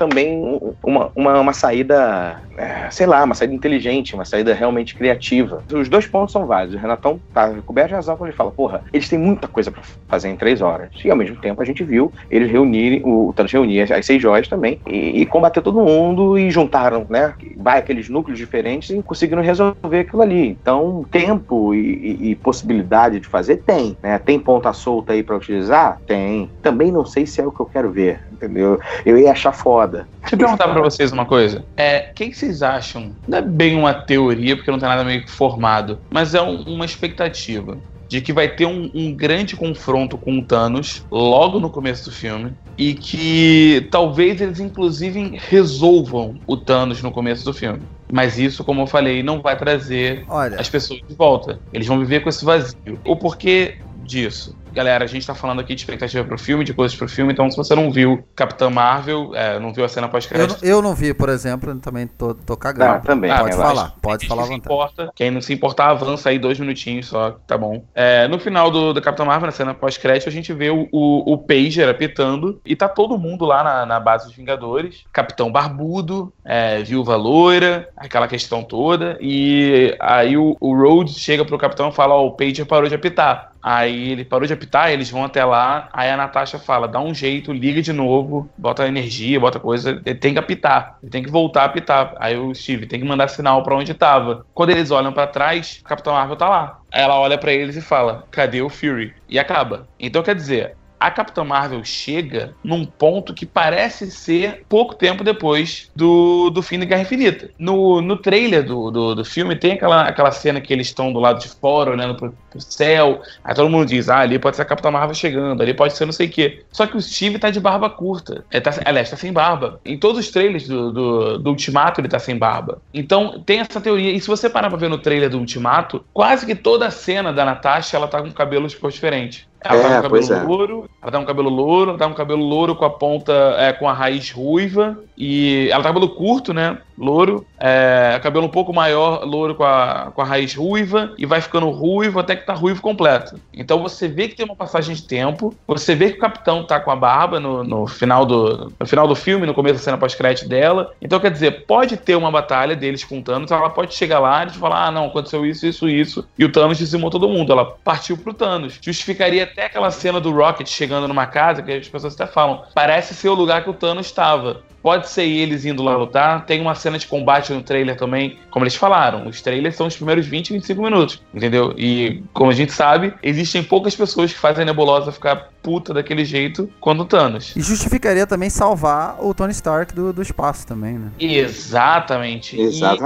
uma saída, sei lá, uma saída inteligente, uma saída realmente criativa. Os dois pontos são válidos. O Renatão tá coberto de razão quando ele fala, porra, eles têm muita coisa pra fazer em 3 horas. E ao mesmo tempo a gente viu eles o Thanos reunir as 6 joias também e combater todo mundo e juntaram, né, aqueles núcleos diferentes e conseguiram resolver aquilo ali. Então, tempo e possibilidade de fazer, tem, né? Tem ponta solta aí pra utilizar? Tem. Também não sei se é o que eu quero ver, entendeu? Eu ia achar foda. Deixa eu perguntar pra vocês uma coisa. O que vocês acham? Não é bem uma teoria, porque não tem nada meio que formado, mas é uma expectativa de que vai ter um grande confronto com o Thanos logo no começo do filme e que talvez eles inclusive resolvam o Thanos no começo do filme. Mas isso, como eu falei, não vai trazer as pessoas de volta. Eles vão viver com esse vazio. O porquê disso? Galera, a gente tá falando aqui de expectativa pro filme, de coisas pro filme, então se você não viu Capitã Marvel, não viu a cena pós-crédito... Eu não vi, por exemplo, também tô cagando. Também. Pode falar à vontade. Quem não se importar, avança aí 2 minutinhos só, tá bom. No final do Capitã Marvel, na cena pós-crédito, a gente vê o Pager apitando e tá todo mundo lá na base dos Vingadores. Capitão Barbudo, Viúva Loira, aquela questão toda, e aí o Rhodes chega pro Capitão e fala, o Pager parou de apitar. Aí ele parou de apitar, eles vão até lá, aí a Natasha fala, dá um jeito, liga de novo, bota energia, bota coisa, ele tem que apitar, ele tem que voltar a apitar. Aí o Steve tem que mandar sinal pra onde tava. Quando eles olham pra trás, o Capitão Marvel tá lá. Aí ela olha pra eles e fala, cadê o Fury? E acaba. Então quer dizer, a Capitã Marvel chega num ponto que parece ser pouco tempo depois do fim da Guerra Infinita. No trailer do filme tem aquela cena que eles estão do lado de fora, olhando pro céu, aí todo mundo diz, ali pode ser a Capitã Marvel chegando, ali pode ser não sei o quê. Só que o Steve tá de barba curta. Aliás, tá sem barba. Em todos os trailers do Ultimato ele tá sem barba. Então tem essa teoria, e se você parar pra ver no trailer do Ultimato, quase que toda a cena da Natasha, ela tá com cabelo de cor diferente. Ela tá com cabelo louro, ela tá com cabelo louro com a ponta, com a raiz ruiva, e ela tá com cabelo curto, né, louro, cabelo um pouco maior, louro com a raiz ruiva, e vai ficando ruivo até que tá ruivo completo. Então você vê que tem uma passagem de tempo, você vê que o Capitão tá com a barba no final do filme, no começo da cena pós-crédito dela. Então quer dizer, pode ter uma batalha deles com o Thanos, ela pode chegar lá e falar, não, aconteceu isso, e o Thanos dizimou todo mundo, ela partiu pro Thanos. Justificaria até aquela cena do Rocket chegando numa casa, que as pessoas até falam, parece ser o lugar que o Thanos estava. Pode ser eles indo lá lutar. Tem uma cena de combate no trailer também. Como eles falaram, os trailers são os primeiros 20, 25 minutos. Entendeu? E, como a gente sabe, existem poucas pessoas que fazem a Nebulosa ficar puta daquele jeito quando o Thanos. E justificaria também salvar o Tony Stark do espaço também, né? Exatamente.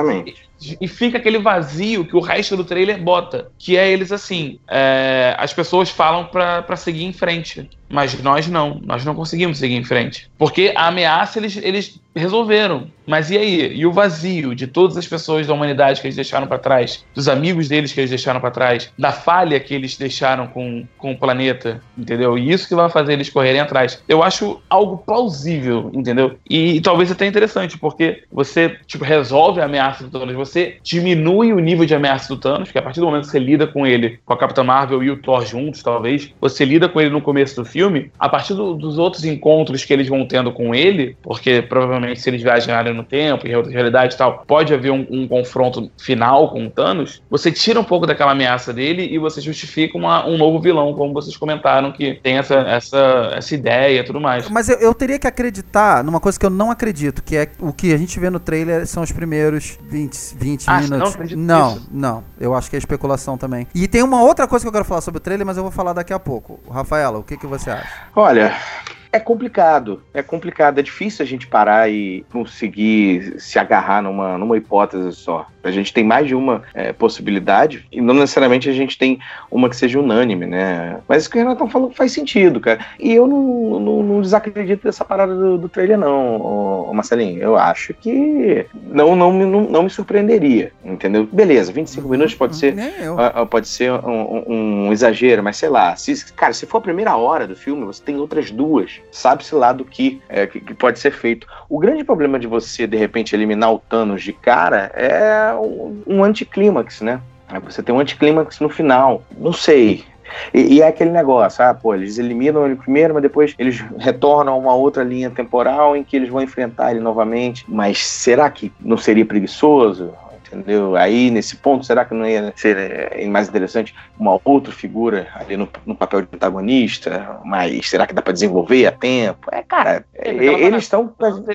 E fica aquele vazio que o resto do trailer bota. Que é eles assim, as pessoas falam pra seguir em frente. Mas nós não conseguimos seguir em frente. Porque a ameaça eles resolveram. Mas e aí? E o vazio de todas as pessoas da humanidade que eles deixaram pra trás? Dos amigos deles que eles deixaram pra trás? Da falha que eles deixaram com o planeta? Entendeu? E isso que vai fazer eles correrem atrás. Eu acho algo plausível, entendeu? E talvez até interessante, porque você resolve a ameaça do Thanos, você diminui o nível de ameaça do Thanos, porque a partir do momento que você lida com ele, com a Capitã Marvel e o Thor juntos, talvez, você lida com ele no começo do filme, a partir dos outros encontros que eles vão tendo com ele, porque provavelmente se eles viajarem no tempo, em outra realidade e tal, pode haver um confronto final com o Thanos, você tira um pouco daquela ameaça dele e você justifica um novo vilão, como vocês comentaram, que tem essa ideia e tudo mais. Mas eu teria que acreditar numa coisa que eu não acredito, que é o que a gente vê no trailer são os primeiros 20 minutos. Não acredito nisso. Não. Eu acho que é especulação também. E tem uma outra coisa que eu quero falar sobre o trailer, mas eu vou falar daqui a pouco. Rafaela, o que você acha? Olha, é complicado, é difícil a gente parar e conseguir se agarrar numa hipótese só. A gente tem mais de uma possibilidade, e não necessariamente a gente tem uma que seja unânime, né? Mas isso que o Renatão falou faz sentido, cara. E eu não desacredito dessa parada do trailer, não, Marcelinho. Eu acho que não me surpreenderia, entendeu? Beleza, 25 minutos pode ser um exagero, mas sei lá. Se for a primeira hora do filme, você tem outras duas. Sabe-se lá do que pode ser feito. O grande problema de você, de repente, eliminar o Thanos de cara é um anticlímax, né? Você tem um anticlímax no final. Não sei. E é aquele negócio, eles eliminam ele primeiro, mas depois eles retornam a uma outra linha temporal em que eles vão enfrentar ele novamente. Mas será que não seria preguiçoso? Entendeu? Aí, nesse ponto, será que não ia ser mais interessante uma outra figura ali no papel de protagonista? Mas será que dá pra desenvolver a tempo? Eles estão...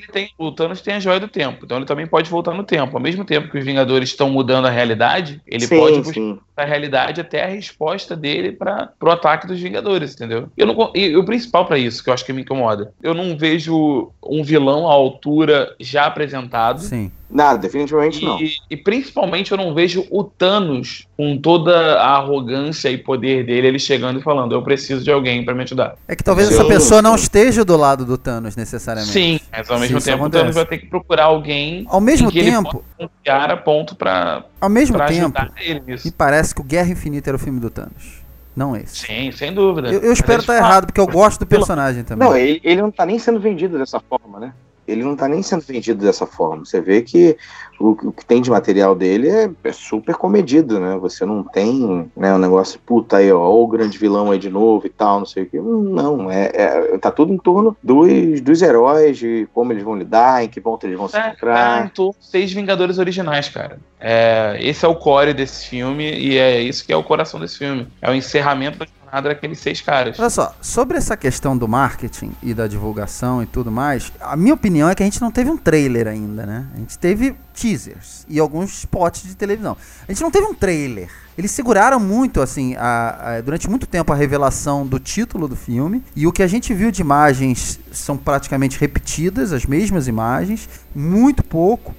O Thanos tem a joia do tempo, então ele também pode voltar no tempo. Ao mesmo tempo que os Vingadores estão mudando a realidade, ele pode buscar a realidade até a resposta dele pro ataque dos Vingadores, entendeu? E o principal pra isso, que eu acho que me incomoda, eu não vejo um vilão à altura já apresentado. Sim. Nada, definitivamente não. E principalmente eu não vejo o Thanos com toda a arrogância e poder dele, ele chegando e falando, eu preciso de alguém pra me ajudar. É que talvez essa pessoa não esteja do lado do Thanos, necessariamente. Sim, mas ao mesmo tempo o Thanos vai ter que procurar alguém ao mesmo que tempo, ele possa confiar a ponto pra ao mesmo pra tempo, ajudar ele nisso. Me parece que o Guerra Infinita era o filme do Thanos. Não esse. Sim, sem dúvida. Eu espero estar errado, porque eu gosto do personagem também. Não, ele não tá nem sendo vendido dessa forma, né? Ele não tá nem sendo vendido dessa forma. Você vê que o que tem de material dele é super comedido, né? Você não tem, né, um negócio, puta aí, ó, o grande vilão aí de novo e tal, não sei o que. Não, tá tudo em torno dos heróis, de como eles vão lidar, em que ponto eles vão se encontrar. Então, 6 Vingadores originais, cara. Esse é o core desse filme e é isso que é o coração desse filme. É o encerramento da jornada daqueles 6 caras. Olha só, sobre essa questão do marketing e da divulgação e tudo mais, a minha opinião é que a gente não teve um trailer ainda, né? A gente teve teasers e alguns spots de televisão. A gente não teve um trailer. Eles seguraram muito, assim, durante muito tempo a revelação do título do filme, e o que a gente viu de imagens são praticamente repetidas, as mesmas imagens, muito pouco.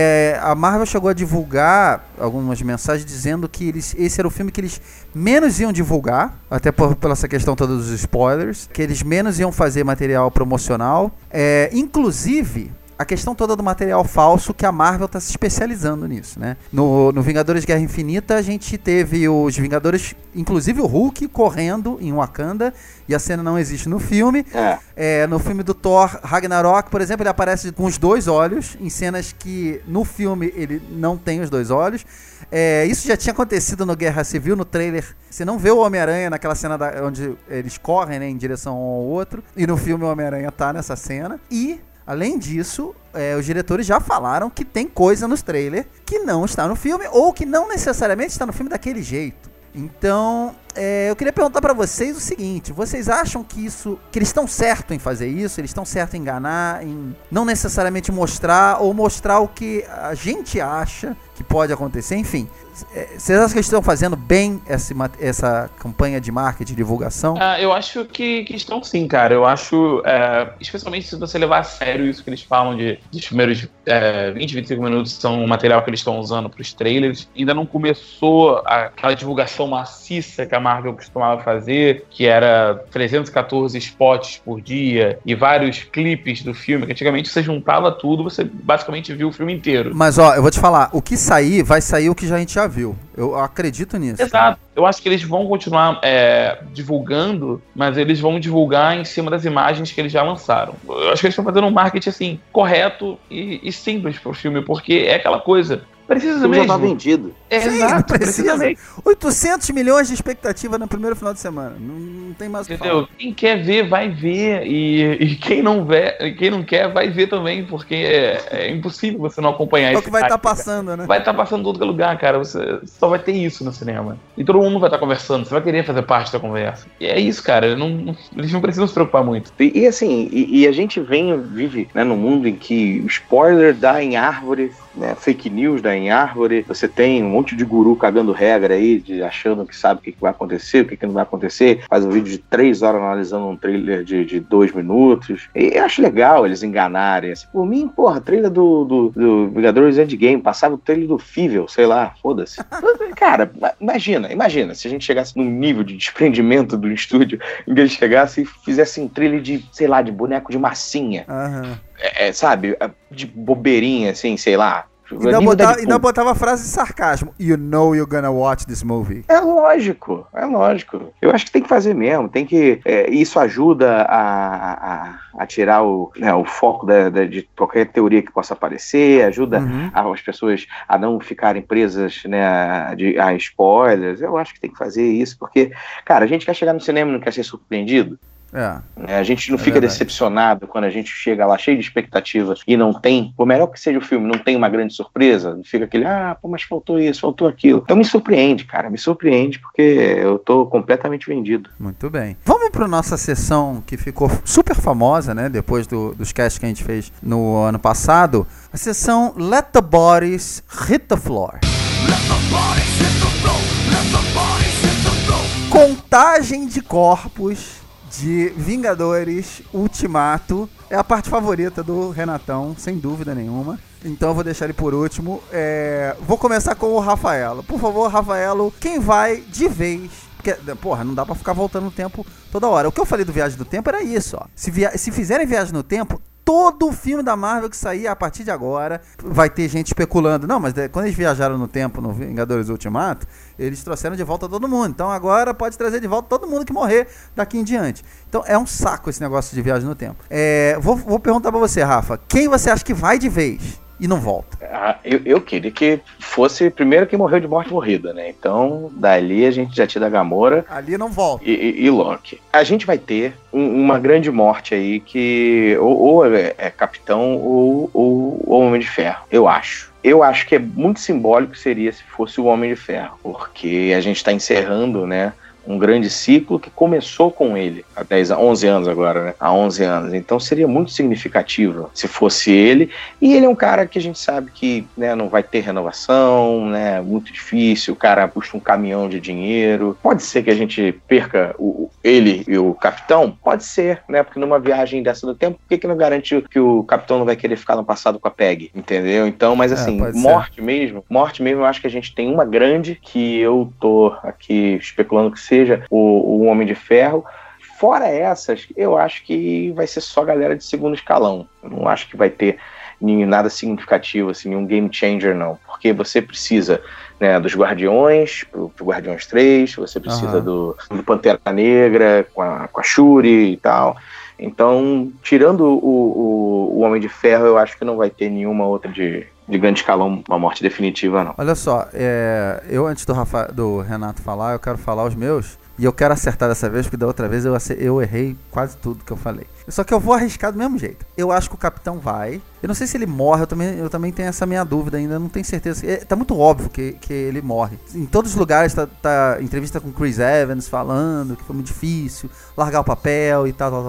A Marvel chegou a divulgar algumas mensagens dizendo que esse era o filme que eles menos iam divulgar, até pela essa questão toda dos spoilers, que eles menos iam fazer material promocional. Inclusive, a questão toda do material falso, que a Marvel está se especializando nisso, né? No Vingadores Guerra Infinita, a gente teve os Vingadores, inclusive o Hulk, correndo em Wakanda, e a cena não existe no filme. No filme do Thor Ragnarok, por exemplo, ele aparece com os 2 olhos, em cenas que no filme ele não tem os 2 olhos. Isso já tinha acontecido no Guerra Civil, no trailer. Você não vê o Homem-Aranha naquela cena onde eles correm, né, em direção um ao outro, e no filme o Homem-Aranha tá nessa cena. E além disso, os diretores já falaram que tem coisa nos trailers que não está no filme, ou que não necessariamente está no filme daquele jeito. Então, eu queria perguntar pra vocês o seguinte: vocês acham que eles estão certos em fazer isso? Eles estão certos em enganar, em não necessariamente mostrar, ou mostrar o que a gente acha que pode acontecer? Enfim, vocês acham que eles estão fazendo bem essa campanha de marketing, de divulgação? Eu acho que estão sim, cara. Eu acho, especialmente se você levar a sério isso que eles falam dos primeiros 20, 25 minutos são o material que eles estão usando para os trailers. Ainda não começou aquela divulgação maciça que a Marvel costumava fazer, que era 314 spots por dia e vários clipes do filme, que antigamente você juntava tudo, você basicamente viu o filme inteiro. Mas ó, eu vou te falar, o que sair, vai sair o que a gente já viu. Eu acredito nisso. Exato. Eu acho que eles vão continuar divulgando, mas eles vão divulgar em cima das imagens que eles já lançaram. Eu acho que eles estão fazendo um marketing assim, correto e simples pro filme, porque é aquela coisa. Precisa mesmo. Já tá vendido. Exato, precisa mesmo. 800 milhões de expectativa no primeiro final de semana. Não tem mais o que falar. Quem quer ver, vai ver. E quem não quer, vai ver também, porque é impossível você não acompanhar isso. É o que vai estar passando, né? Vai estar passando em todo lugar, cara. Você só vai ter isso no cinema. E todo mundo vai estar conversando. Você vai querer fazer parte da conversa. E é isso, cara. Eles não precisam se preocupar muito. E assim, a gente vive, né, num mundo em que o spoiler dá em árvore, né, fake news dá em em árvore, você tem um monte de guru cagando regra aí, achando que sabe o que vai acontecer, o que não vai acontecer, faz um vídeo de 3 horas analisando um trailer de 2 minutos, e eu acho legal eles enganarem, assim, por mim, porra, trailer do Vingadores Endgame, passava o trailer do Fível, sei lá, foda-se. Cara, imagina, se a gente chegasse num nível de desprendimento do estúdio, em que eles chegassem e fizessem um trailer de, sei lá, de boneco de massinha, sabe, de bobeirinha, assim, sei lá. Ainda botava a frase de sarcasmo. You know you're gonna watch this movie. É lógico. Eu acho que tem que fazer mesmo. Tem que. Isso ajuda a tirar o foco de qualquer teoria que possa aparecer, ajuda as pessoas a não ficarem presas, né, a spoilers. Eu acho que tem que fazer isso, porque, cara, a gente quer chegar no cinema e não quer ser surpreendido. A gente não fica decepcionado quando a gente chega lá cheio de expectativas e não tem, por melhor que seja o filme, não tem uma grande surpresa, fica aquele, mas faltou isso, faltou aquilo. Então me surpreende, porque eu tô completamente vendido. Muito bem. Vamos para nossa sessão que ficou super famosa, né, depois dos casts que a gente fez no ano passado, a sessão Let the Bodies Hit the Floor. Let the bodies hit the floor. Let the bodies hit the floor. Contagem de corpos de Vingadores Ultimato é a parte favorita do Renatão, sem dúvida nenhuma. Então eu vou deixar ele por último. Vou começar com o Rafaelo. Por favor, Rafaelo, quem vai de vez? Porque, porra, não dá pra ficar voltando no tempo toda hora. O que eu falei do Viagem no Tempo era isso, ó. Se fizerem Viagem no Tempo, todo o filme da Marvel que sair a partir de agora vai ter gente especulando. Não, mas quando eles viajaram no tempo no Vingadores Ultimato, eles trouxeram de volta todo mundo. Então agora pode trazer de volta todo mundo que morrer daqui em diante. Então é um saco esse negócio de viagem no tempo. Vou perguntar pra você, Rafa. Quem você acha que vai de vez e não volta? Eu queria que fosse primeiro quem morreu de morte morrida, né? Então, dali a gente já tira a Gamora. Ali não volta. E Loki. A gente vai ter uma grande morte aí que ou é Capitão ou Homem de Ferro, eu acho. Eu acho que é muito simbólico seria se fosse o Homem de Ferro, porque a gente está encerrando, né, um grande ciclo que começou com ele há 11 anos agora, né? Há 11 anos. Então seria muito significativo se fosse ele. E ele é um cara que a gente sabe que, né, não vai ter renovação, né? Muito difícil. O cara puxa um caminhão de dinheiro. Pode ser que a gente perca ele e o Capitão? Pode ser, né? Porque numa viagem dessa do tempo, por que não garante que o Capitão não vai querer ficar no passado com a Peggy? Entendeu? Então, mas assim, morte mesmo, eu acho que a gente tem uma grande que eu tô aqui especulando que seja o Homem de Ferro. Fora essas, eu acho que vai ser só galera de segundo escalão. Eu não acho que vai ter nada significativo, assim, nenhum game changer, não. Porque você precisa, né, dos Guardiões, pro Guardiões 3, você precisa do Pantera Negra, com a Shuri e tal. Então, tirando o Homem de Ferro, eu acho que não vai ter nenhuma outra de grande escalão, uma morte definitiva, não. Olha só, eu antes do Renato falar, eu quero falar os meus, e eu quero acertar dessa vez, porque da outra vez eu errei quase tudo que eu falei. Só que eu vou arriscar do mesmo jeito. Eu acho que o Capitão vai. Eu não sei se ele morre, eu também tenho essa minha dúvida ainda, não tenho certeza. Tá muito óbvio que ele morre. Em todos os lugares tá entrevista com Chris Evans falando que foi muito difícil largar o papel e tal.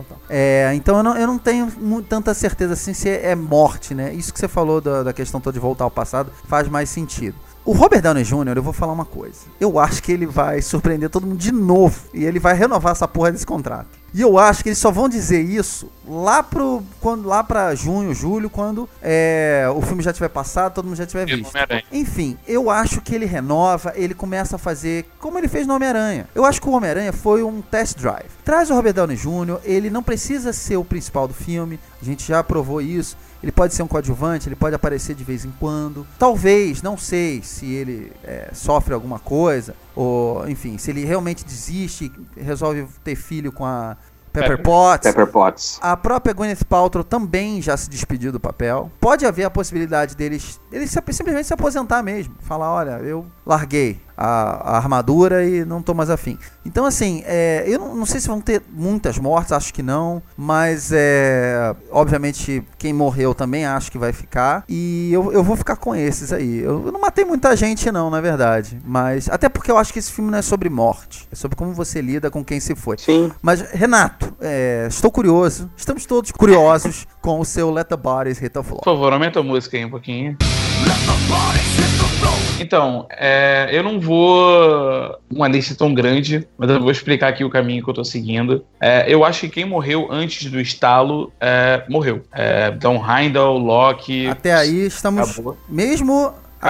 Então eu não tenho tanta certeza assim se é morte, né? Isso que você falou da questão toda de voltar ao passado faz mais sentido. O Robert Downey Jr., eu vou falar uma coisa. Eu acho que ele vai surpreender todo mundo de novo. E ele vai renovar essa porra desse contrato. E eu acho que eles só vão dizer isso lá pra junho, julho, quando o filme já tiver passado, todo mundo já tiver visto. Enfim, eu acho que ele renova, ele começa a fazer como ele fez no Homem-Aranha. Eu acho que o Homem-Aranha foi um test drive. Traz o Robert Downey Jr., ele não precisa ser o principal do filme, a gente já provou isso. Ele pode ser um coadjuvante, ele pode aparecer de vez em quando. Talvez, não sei se ele sofre alguma coisa, ou enfim, se ele realmente desiste e resolve ter filho com a Pepper Potts. A própria Gwyneth Paltrow também já se despediu do papel. Pode haver a possibilidade dele simplesmente se aposentar mesmo. Falar, olha, eu larguei a armadura e não tô mais afim. Então, assim, eu não sei se vão ter muitas mortes, acho que não. Mas, obviamente, quem morreu também acho que vai ficar. E eu vou ficar com esses aí. Eu não matei muita gente, não, na verdade. Mas, até porque eu acho que esse filme não é sobre morte. É sobre como você lida com quem se foi. Sim. Mas, Renato, estou curioso. Estamos todos curiosos com o seu Let the Bodies Hit the Floor. Por favor, aumenta a música aí um pouquinho. Let the Então, eu não vou uma lista tão grande, mas eu vou explicar aqui o caminho que eu tô seguindo. Eu acho que quem morreu antes do estalo morreu. Então, Heimdall, Loki... Até aí estamos... Acabou. Mesmo a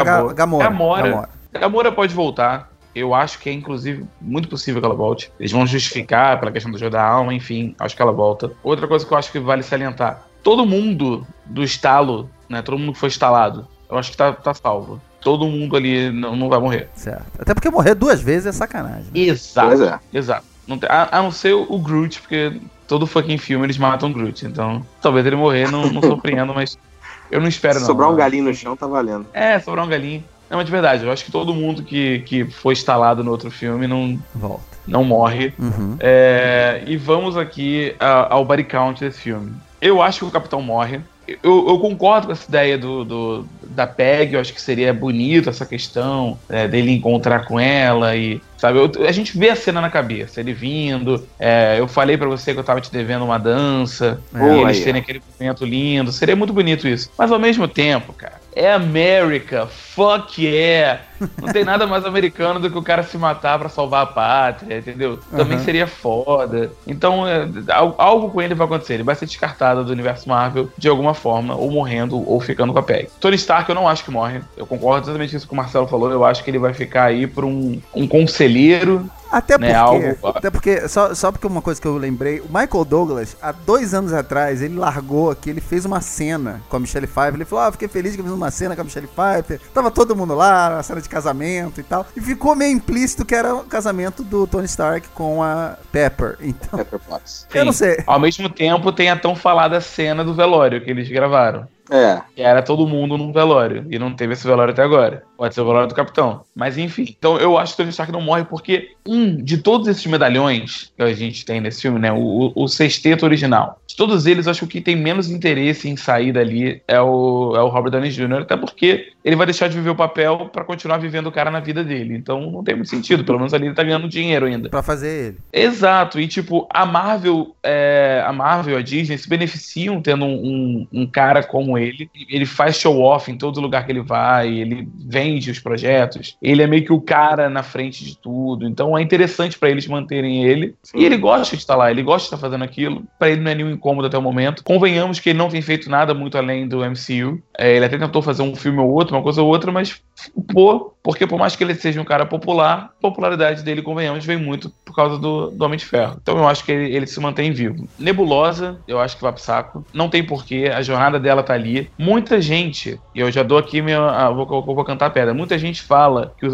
Gamora pode voltar. Eu acho que é, inclusive, muito possível que ela volte. Eles vão justificar pela questão do jogo da alma, enfim, acho que ela volta. Outra coisa que eu acho que vale salientar. Todo mundo do estalo, né, todo mundo que foi estalado, eu acho que tá salvo. Todo mundo ali não vai morrer. Certo. Até porque morrer 2 vezes é sacanagem. Né? Exato. Exato. A não ser o Groot, porque todo fucking filme eles matam o Groot. Então, talvez ele morrer, não surpreenda, mas eu não espero, não. Sobrar um galinho no chão, tá valendo. Sobrar um galinho. Não, mas de verdade, eu acho que todo mundo que foi instalado no outro filme não morre. Uhum. E vamos aqui ao body count desse filme. Eu acho que o Capitão morre. Eu concordo com essa ideia da Peg, eu acho que seria bonito essa questão dele encontrar com ela e, sabe, a gente vê a cena na cabeça, ele vindo, eu falei pra você que eu tava te devendo uma dança, e eles terem aquele momento lindo, seria muito bonito isso. Mas ao mesmo tempo, cara, é América, fuck yeah! Não tem nada mais americano do que o cara se matar pra salvar a pátria, entendeu? Também seria foda. Então, algo com ele vai acontecer. Ele vai ser descartado do universo Marvel de alguma forma, ou morrendo, ou ficando com a Peg. Tony Stark eu não acho que morre. Eu concordo exatamente com isso que o Marcelo falou. Eu acho que ele vai ficar aí por um conselheiro. Até porque, só porque uma coisa que eu lembrei, o Michael Douglas, há 2 anos atrás, ele largou aqui, ele fez uma cena com a Michelle Pfeiffer, ele falou, fiquei feliz que eu fiz uma cena com a Michelle Pfeiffer, tava todo mundo lá, uma cena de casamento e tal, e ficou meio implícito que era o casamento do Tony Stark com a Pepper, então... Pepper Potts. Eu não sei. Ao mesmo tempo, tem a tão falada cena do velório que eles gravaram. Que era todo mundo num velório. E não teve esse velório até agora. Pode ser o velório do Capitão. Mas enfim. Então eu acho que o Tony Stark não morre porque de todos esses medalhões que a gente tem nesse filme, né? O sexteto original. De todos eles, eu acho que o que tem menos interesse em sair dali é o Robert Downey Jr. Até porque ele vai deixar de viver o papel pra continuar vivendo o cara na vida dele. Então não tem muito sentido. Pelo menos ali ele tá ganhando dinheiro ainda. Pra fazer ele. Exato. E tipo, a Marvel, a Disney se beneficiam tendo um cara como ele faz show-off em todo lugar que ele vai, ele vende os projetos, ele é meio que o cara na frente de tudo, então é interessante pra eles manterem ele, e ele gosta de estar lá, ele gosta de estar fazendo aquilo, pra ele não é nenhum incômodo até o momento. Convenhamos que ele não tem feito nada muito além do MCU, ele até tentou fazer um filme ou outro, uma coisa ou outra, mas porque por mais que ele seja um cara popular, a popularidade dele, convenhamos, vem muito por causa do Homem de Ferro. Então eu acho que ele se mantém vivo. Nebulosa, eu acho que vai pro saco, não tem porquê, a jornada dela tá ali. Muita gente, e eu já dou aqui vou cantar a pedra, muita gente fala que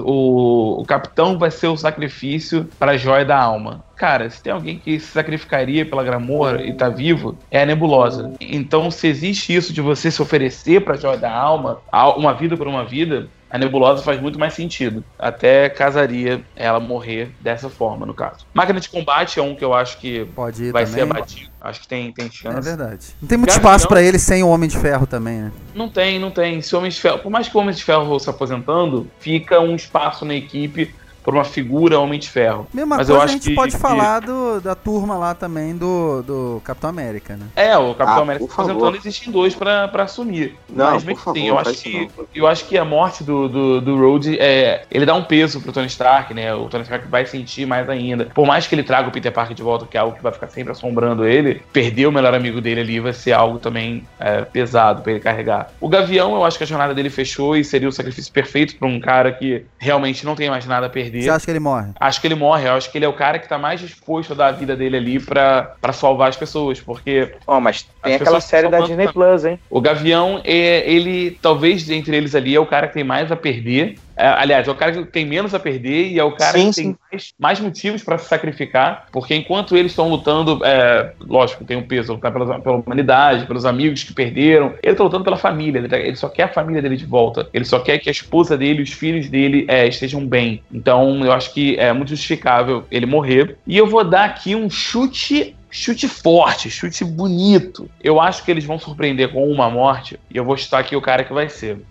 o Capitão vai ser o sacrifício para a joia da alma. Cara, se tem alguém que se sacrificaria pela Gamora e tá vivo, é a Nebulosa. Então, se existe isso de você se oferecer pra joia da alma, uma vida por uma vida, a Nebulosa faz muito mais sentido. Até casaria ela morrer dessa forma, no caso. Máquina de Combate é um que eu acho que vai ser abatido. Acho que tem chance. É verdade. Não tem muito espaço pra ele sem o Homem de Ferro também, né? Não tem. Se o Homem de Ferro, por mais que o Homem de Ferro se aposentando, fica um espaço na equipe por uma figura Homem de Ferro. Mesma mas coisa eu acho a gente pode falar da turma lá também do Capitão América, né? O Capitão América se aposentando, existem 2 pra assumir. Não, mas mesmo assim, eu acho que a morte do Rhodes, ele dá um peso pro Tony Stark, né? O Tony Stark vai sentir mais ainda. Por mais que ele traga o Peter Parker de volta, que é algo que vai ficar sempre assombrando ele, perder o melhor amigo dele ali vai ser algo também pesado pra ele carregar. O Gavião, eu acho que a jornada dele fechou e seria o sacrifício perfeito pra um cara que realmente não tem mais nada a perder. Você acha que ele morre? Acho que ele morre. Eu acho que ele é o cara que tá mais disposto a dar a vida dele ali pra salvar as pessoas, porque... mas tem aquela série da Disney Plus, hein? O Gavião, ele, talvez, entre eles ali, é o cara que tem mais a perder. Aliás, é o cara que tem menos a perder e é o cara que tem mais motivos pra se sacrificar, porque enquanto eles estão lutando, lógico, tem um peso, lutar pela humanidade, pelos amigos que perderam, ele tá lutando pela família, ele só quer a família dele de volta, ele só quer que a esposa dele e os filhos dele estejam bem. Então eu acho que é muito justificável ele morrer, e eu vou dar aqui um chute forte, chute bonito. Eu acho que eles vão surpreender com uma morte, e eu vou chutar aqui o cara que vai ser.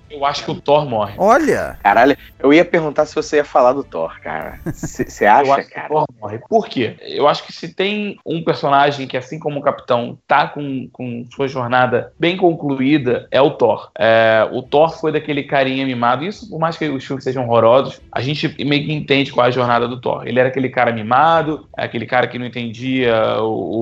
Eu acho que o Thor morre. Olha! Caralho, eu ia perguntar se você ia falar do Thor, cara. Você acha, eu acho cara? Que o Thor morre. Por quê? Eu acho que se tem um personagem que, assim como o Capitão, tá com sua jornada bem concluída, é o Thor. O Thor foi daquele carinha mimado. Isso, por mais que os filmes sejam horrorosos, a gente meio que entende qual é a jornada do Thor. Ele era aquele cara mimado, aquele cara que não entendia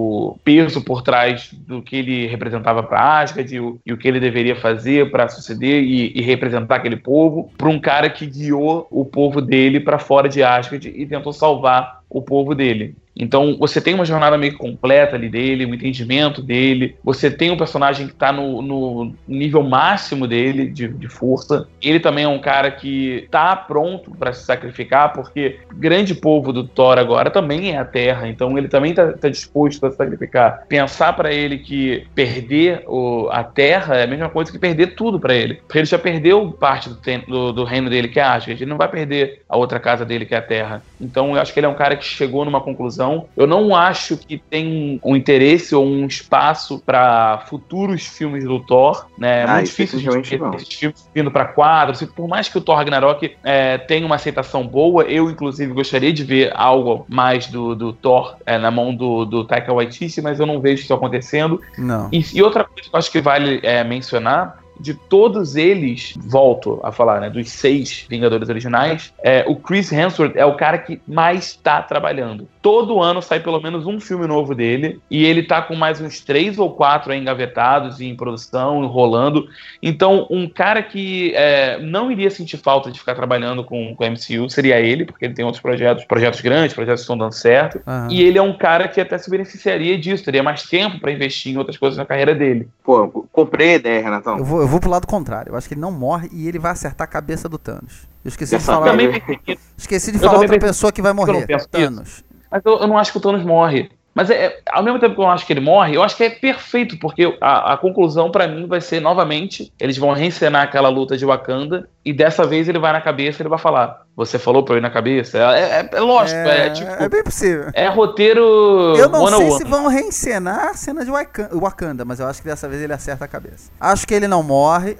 o peso por trás do que ele representava para Asgard e o que ele deveria fazer para suceder e representar aquele povo, para um cara que guiou o povo dele para fora de Asgard e tentou salvar o povo dele. Então você tem uma jornada meio que completa ali dele, um entendimento dele, você tem um personagem que tá no nível máximo dele de força. Ele também é um cara que tá pronto para se sacrificar, porque o grande povo do Thor agora também é a Terra, então ele também tá disposto a se sacrificar. Pensar para ele que perder a Terra é a mesma coisa que perder tudo para ele, porque ele já perdeu parte do reino dele, que é Asgard. Ele não vai perder a outra casa dele, que é a Terra. Então eu acho que ele é um cara que chegou numa conclusão. Eu não acho que tem um interesse ou um espaço para futuros filmes do Thor, né? É muito difícil de ver esses filmes vindo para quadros. Por mais que o Thor Ragnarok tenha uma aceitação boa, eu inclusive gostaria de ver algo mais do Thor na mão do Taika Waititi, mas eu não vejo isso acontecendo. Não. E outra coisa que eu acho que vale mencionar, de todos eles, volto a falar, né, dos 6 Vingadores originais, o Chris Hemsworth é o cara que mais está trabalhando. Todo ano sai pelo menos um filme novo dele, e ele tá com mais uns 3 ou 4 aí engavetados, em produção, rolando. Então, um cara que não iria sentir falta de ficar trabalhando com o MCU seria ele, porque ele tem outros projetos grandes, projetos que estão dando certo, e ele é um cara que até se beneficiaria disso, teria mais tempo para investir em outras coisas na carreira dele. Pô, comprei a ideia, Renatão. Eu vou pro lado contrário. Eu acho que ele não morre e ele vai acertar a cabeça do Thanos. Eu esqueci de falar. Esqueci de falar outra pessoa que vai morrer. Thanos. Mas eu não acho que o Thanos morre. Mas ao mesmo tempo que eu acho que ele morre, eu acho que é perfeito, porque a conclusão pra mim vai ser, novamente, eles vão reencenar aquela luta de Wakanda, e dessa vez ele vai na cabeça e ele vai falar: você falou pra eu ir na cabeça? É lógico, tipo... É bem possível. É roteiro... Eu não sei se vão reencenar a cena de Wakanda, mas eu acho que dessa vez ele acerta a cabeça. Acho que ele não morre,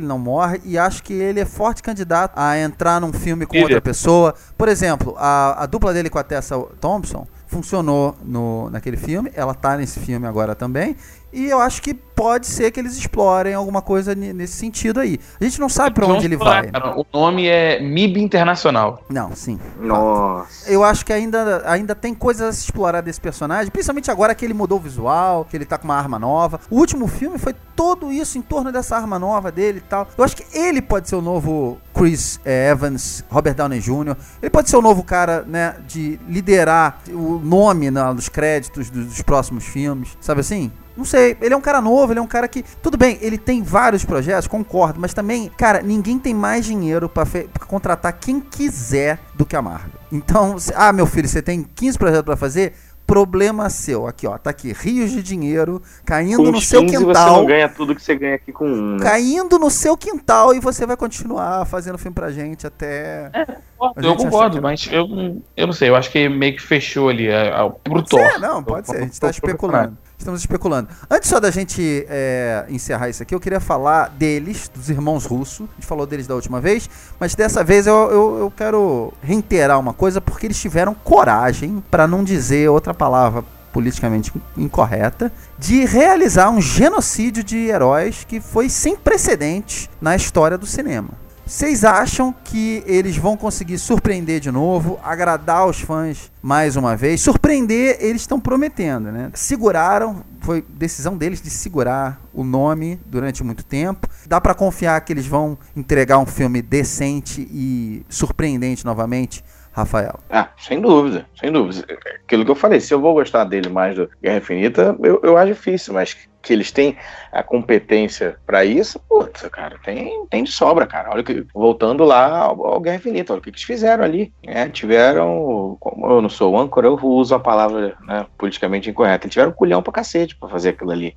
e acho que ele é forte candidato a entrar num filme com outra pessoa. Por exemplo, a dupla dele com a Tessa Thompson funcionou naquele filme, ela tá nesse filme agora também, e eu acho que pode ser que eles explorem alguma coisa nesse sentido aí. A gente não sabe pra onde ele vai. Cara, o nome é MIB Internacional. Não, sim. Nossa. Eu acho que ainda tem coisas a se explorar desse personagem, principalmente agora que ele mudou o visual, que ele tá com uma arma nova. O último filme foi todo isso em torno dessa arma nova dele e tal. Eu acho que ele pode ser o novo Chris Evans, Robert Downey Jr. Ele pode ser o novo cara, né, de liderar o nome nos créditos dos próximos filmes, sabe assim? Não sei, ele é um cara novo, ele é um cara que... Tudo bem, ele tem vários projetos, concordo, mas também, cara, ninguém tem mais dinheiro pra contratar quem quiser do que a Marvel. Então, meu filho, você tem 15 projetos pra fazer... Problema seu. Aqui, ó. Tá aqui. Rios de dinheiro caindo no seu quintal. Você não ganha tudo que você ganha aqui com um, né? Caindo no seu quintal, e você vai continuar fazendo filme pra gente até... Eu concordo, mas eu não sei. Eu acho que meio que fechou ali pro Thor. Não, pode ser. A gente tá especulando. Estamos especulando. Antes só da gente encerrar isso aqui, eu queria falar deles, dos irmãos Russo. A gente falou deles da última vez, mas dessa vez eu quero reiterar uma coisa, porque eles tiveram coragem, para não dizer outra palavra politicamente incorreta, de realizar um genocídio de heróis que foi sem precedentes na história do cinema. Vocês acham que eles vão conseguir surpreender de novo, agradar os fãs mais uma vez? Surpreender, eles estão prometendo, né? Seguraram, foi decisão deles de segurar o nome durante muito tempo. Dá pra confiar que eles vão entregar um filme decente e surpreendente novamente, Rafael? Sem dúvida, sem dúvida. Aquilo que eu falei, se eu vou gostar dele mais do Guerra Infinita, eu acho difícil, mas que eles têm a competência pra isso, puta, cara, tem de sobra, cara. Olha que, voltando lá ao Guerra Infinita, olha o que eles fizeram ali, né? Tiveram, como eu não sou âncora, eu uso a palavra, né, politicamente incorreta, eles tiveram culhão pra cacete pra fazer aquilo ali.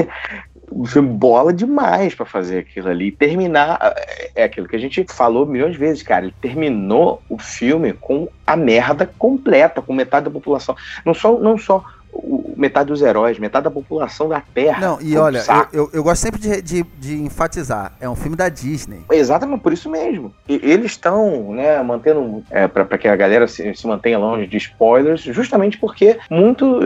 Foi bola demais pra fazer aquilo ali. Terminar, é aquilo que a gente falou milhões de vezes, cara. Ele terminou o filme com a merda completa, com metade da população. Não só metade dos heróis, metade da população da Terra. Não, e olha, eu gosto sempre de enfatizar, é um filme da Disney. Exatamente, por isso mesmo. Eles estão, né, mantendo, para que a galera se mantenha longe de spoilers, justamente porque muito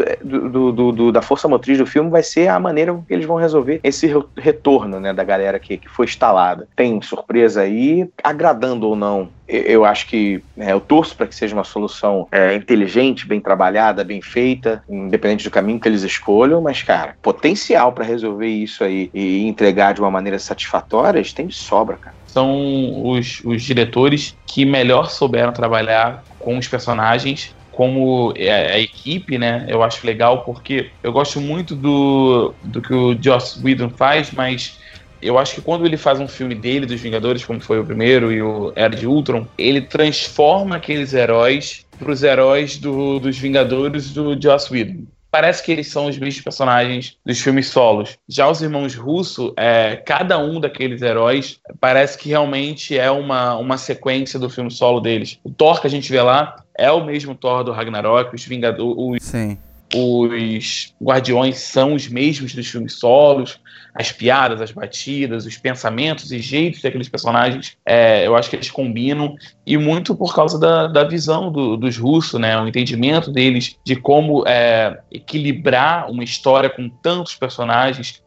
da força motriz do filme vai ser a maneira que eles vão resolver esse retorno, né, da galera que foi instalada. Tem surpresa aí, agradando ou não. Eu acho que eu torço para que seja uma solução inteligente, bem trabalhada, bem feita, independente do caminho que eles escolham, mas, cara, potencial para resolver isso aí e entregar de uma maneira satisfatória, eles têm de sobra, cara. São os diretores que melhor souberam trabalhar com os personagens, como a equipe, né? Eu acho legal porque eu gosto muito do que o Joss Whedon faz, mas eu acho que quando ele faz um filme dele, dos Vingadores, como foi o primeiro, e o Era de Ultron, ele transforma aqueles heróis para os heróis dos Vingadores do Joss Whedon. Parece que eles são os mesmos personagens dos filmes solos. Já os irmãos Russo, cada um daqueles heróis parece que realmente é uma sequência do filme solo deles. O Thor que a gente vê lá é o mesmo Thor do Ragnarok, os Vingadores... Sim. Os Guardiões são os mesmos dos filmes solos, as piadas, as batidas, os pensamentos e jeitos daqueles personagens, eu acho que eles combinam, e muito por causa da visão dos russos, né, o entendimento deles de como equilibrar uma história com tantos personagens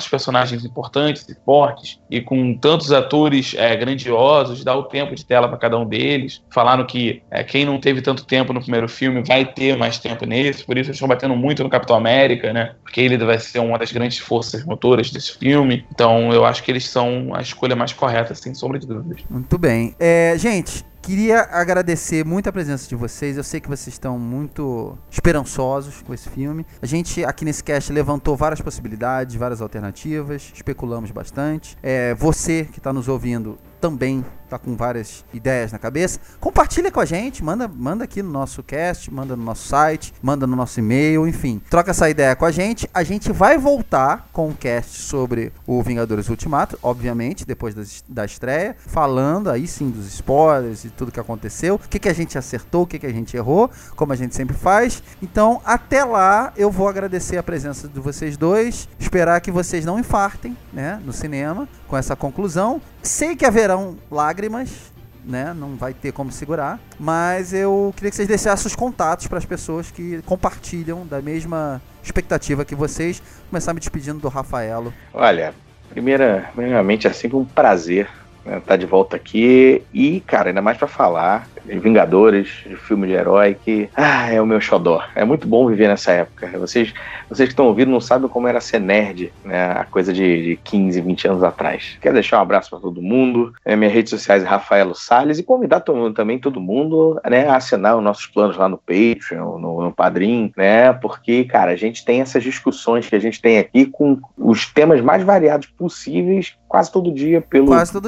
importantes e fortes, e com tantos atores grandiosos, dar o tempo de tela para cada um deles. Falaram que quem não teve tanto tempo no primeiro filme vai ter mais tempo nesse, por isso eles estão batendo muito no Capitão América, né? Porque ele vai ser uma das grandes forças motoras desse filme. Então eu acho que eles são a escolha mais correta, sem sombra de dúvidas. Muito bem. Gente, queria agradecer muito a presença de vocês. Eu sei que vocês estão muito esperançosos com esse filme. A gente aqui nesse cast levantou várias possibilidades, várias alternativas, especulamos bastante. Você que está nos ouvindo também tá com várias ideias na cabeça, compartilha com a gente, manda aqui no nosso cast, manda no nosso site, manda no nosso e-mail, enfim, troca essa ideia com a gente vai voltar com um cast sobre o Vingadores Ultimato, obviamente, depois da estreia, falando aí sim dos spoilers e tudo que aconteceu, o que a gente acertou, o que a gente errou, como a gente sempre faz. Então, até lá, eu vou agradecer a presença de vocês dois, esperar que vocês não infartem, né, no cinema, com essa conclusão. Sei que haverão lágrimas, né? Não vai ter como segurar. Mas eu queria que vocês deixassem os contatos para as pessoas que compartilham da mesma expectativa que vocês. Começar me despedindo do Rafaelo. Olha, primeiramente é sempre um prazer, né, estar de volta aqui. E, cara, ainda mais para falar de Vingadores, de filme de herói, que é o meu xodó. É muito bom viver nessa época. Vocês que estão ouvindo não sabem como era ser nerd, né? A coisa de 15, 20 anos atrás. Quero deixar um abraço para todo mundo. Minhas redes sociais é Rafaelo Salles, e convidar também todo mundo, né, a assinar os nossos planos lá no Patreon, no Padrim, né? Porque, cara, a gente tem essas discussões que a gente tem aqui com os temas mais variados possíveis, quase todo dia pelo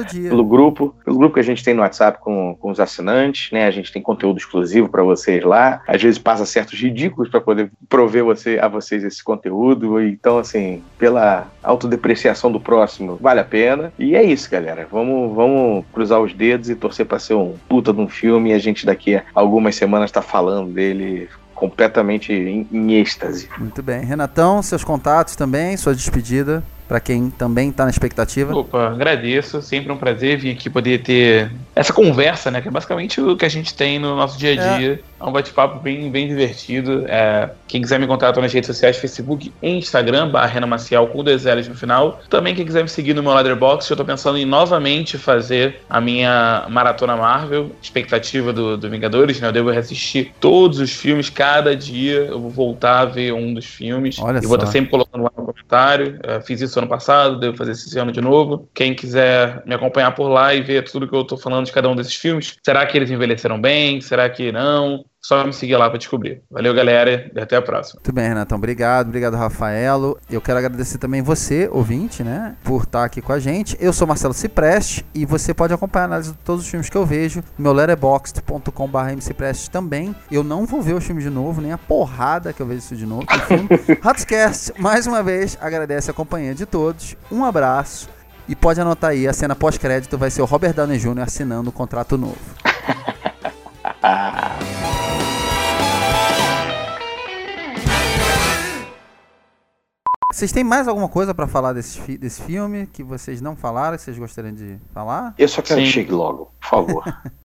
grupo que a gente tem no WhatsApp com os assinantes, né? A gente tem conteúdo exclusivo para vocês lá. Às vezes passa certos ridículos para poder prover a vocês esse conteúdo. Então, assim, pela autodepreciação do próximo, vale a pena. E é isso, galera. Vamos cruzar os dedos e torcer para ser um puta de um filme, e a gente daqui a algumas semanas tá falando dele completamente em êxtase. Muito bem. Renatão, seus contatos também, sua despedida, para quem também tá na expectativa. Opa, agradeço, sempre um prazer vir aqui poder ter essa conversa, né, que é basicamente o que a gente tem no nosso dia a dia. É um bate-papo bem divertido. Quem quiser me encontrar, tô nas redes sociais, Facebook e Instagram, /Renan Maciel com 2 L's no final. Também quem quiser me seguir no meu Letterboxd, eu tô pensando em novamente fazer a minha Maratona Marvel, expectativa do Vingadores, né, eu devo reassistir todos os filmes, cada dia eu vou voltar a ver um dos filmes. Olha e vou estar sempre colocando lá no comentário. Fiz isso ano passado, devo fazer esse ano de novo. Quem quiser me acompanhar por lá e ver tudo que eu tô falando de cada um desses filmes, será que eles envelheceram bem? Será que não? Só me seguir lá para descobrir. Valeu, galera, e até a próxima. Muito bem, Renatão. Obrigado, Rafaelo. Eu quero agradecer também você, ouvinte, né, por estar aqui com a gente. Eu sou Marcelo Cipreste e você pode acompanhar a análise de todos os filmes que eu vejo no meu letterboxd.com/mcipreste também. Eu não vou ver o filme de novo, nem a porrada que eu vejo isso de novo. Ratscast, mais uma vez, agradece a companhia de todos. Um abraço e pode anotar aí, a cena pós-crédito vai ser o Robert Downey Jr. assinando o contrato novo. Vocês têm mais alguma coisa pra falar desse filme que vocês não falaram, que vocês gostariam de falar? Eu só quero Sim. que chegue logo, por favor.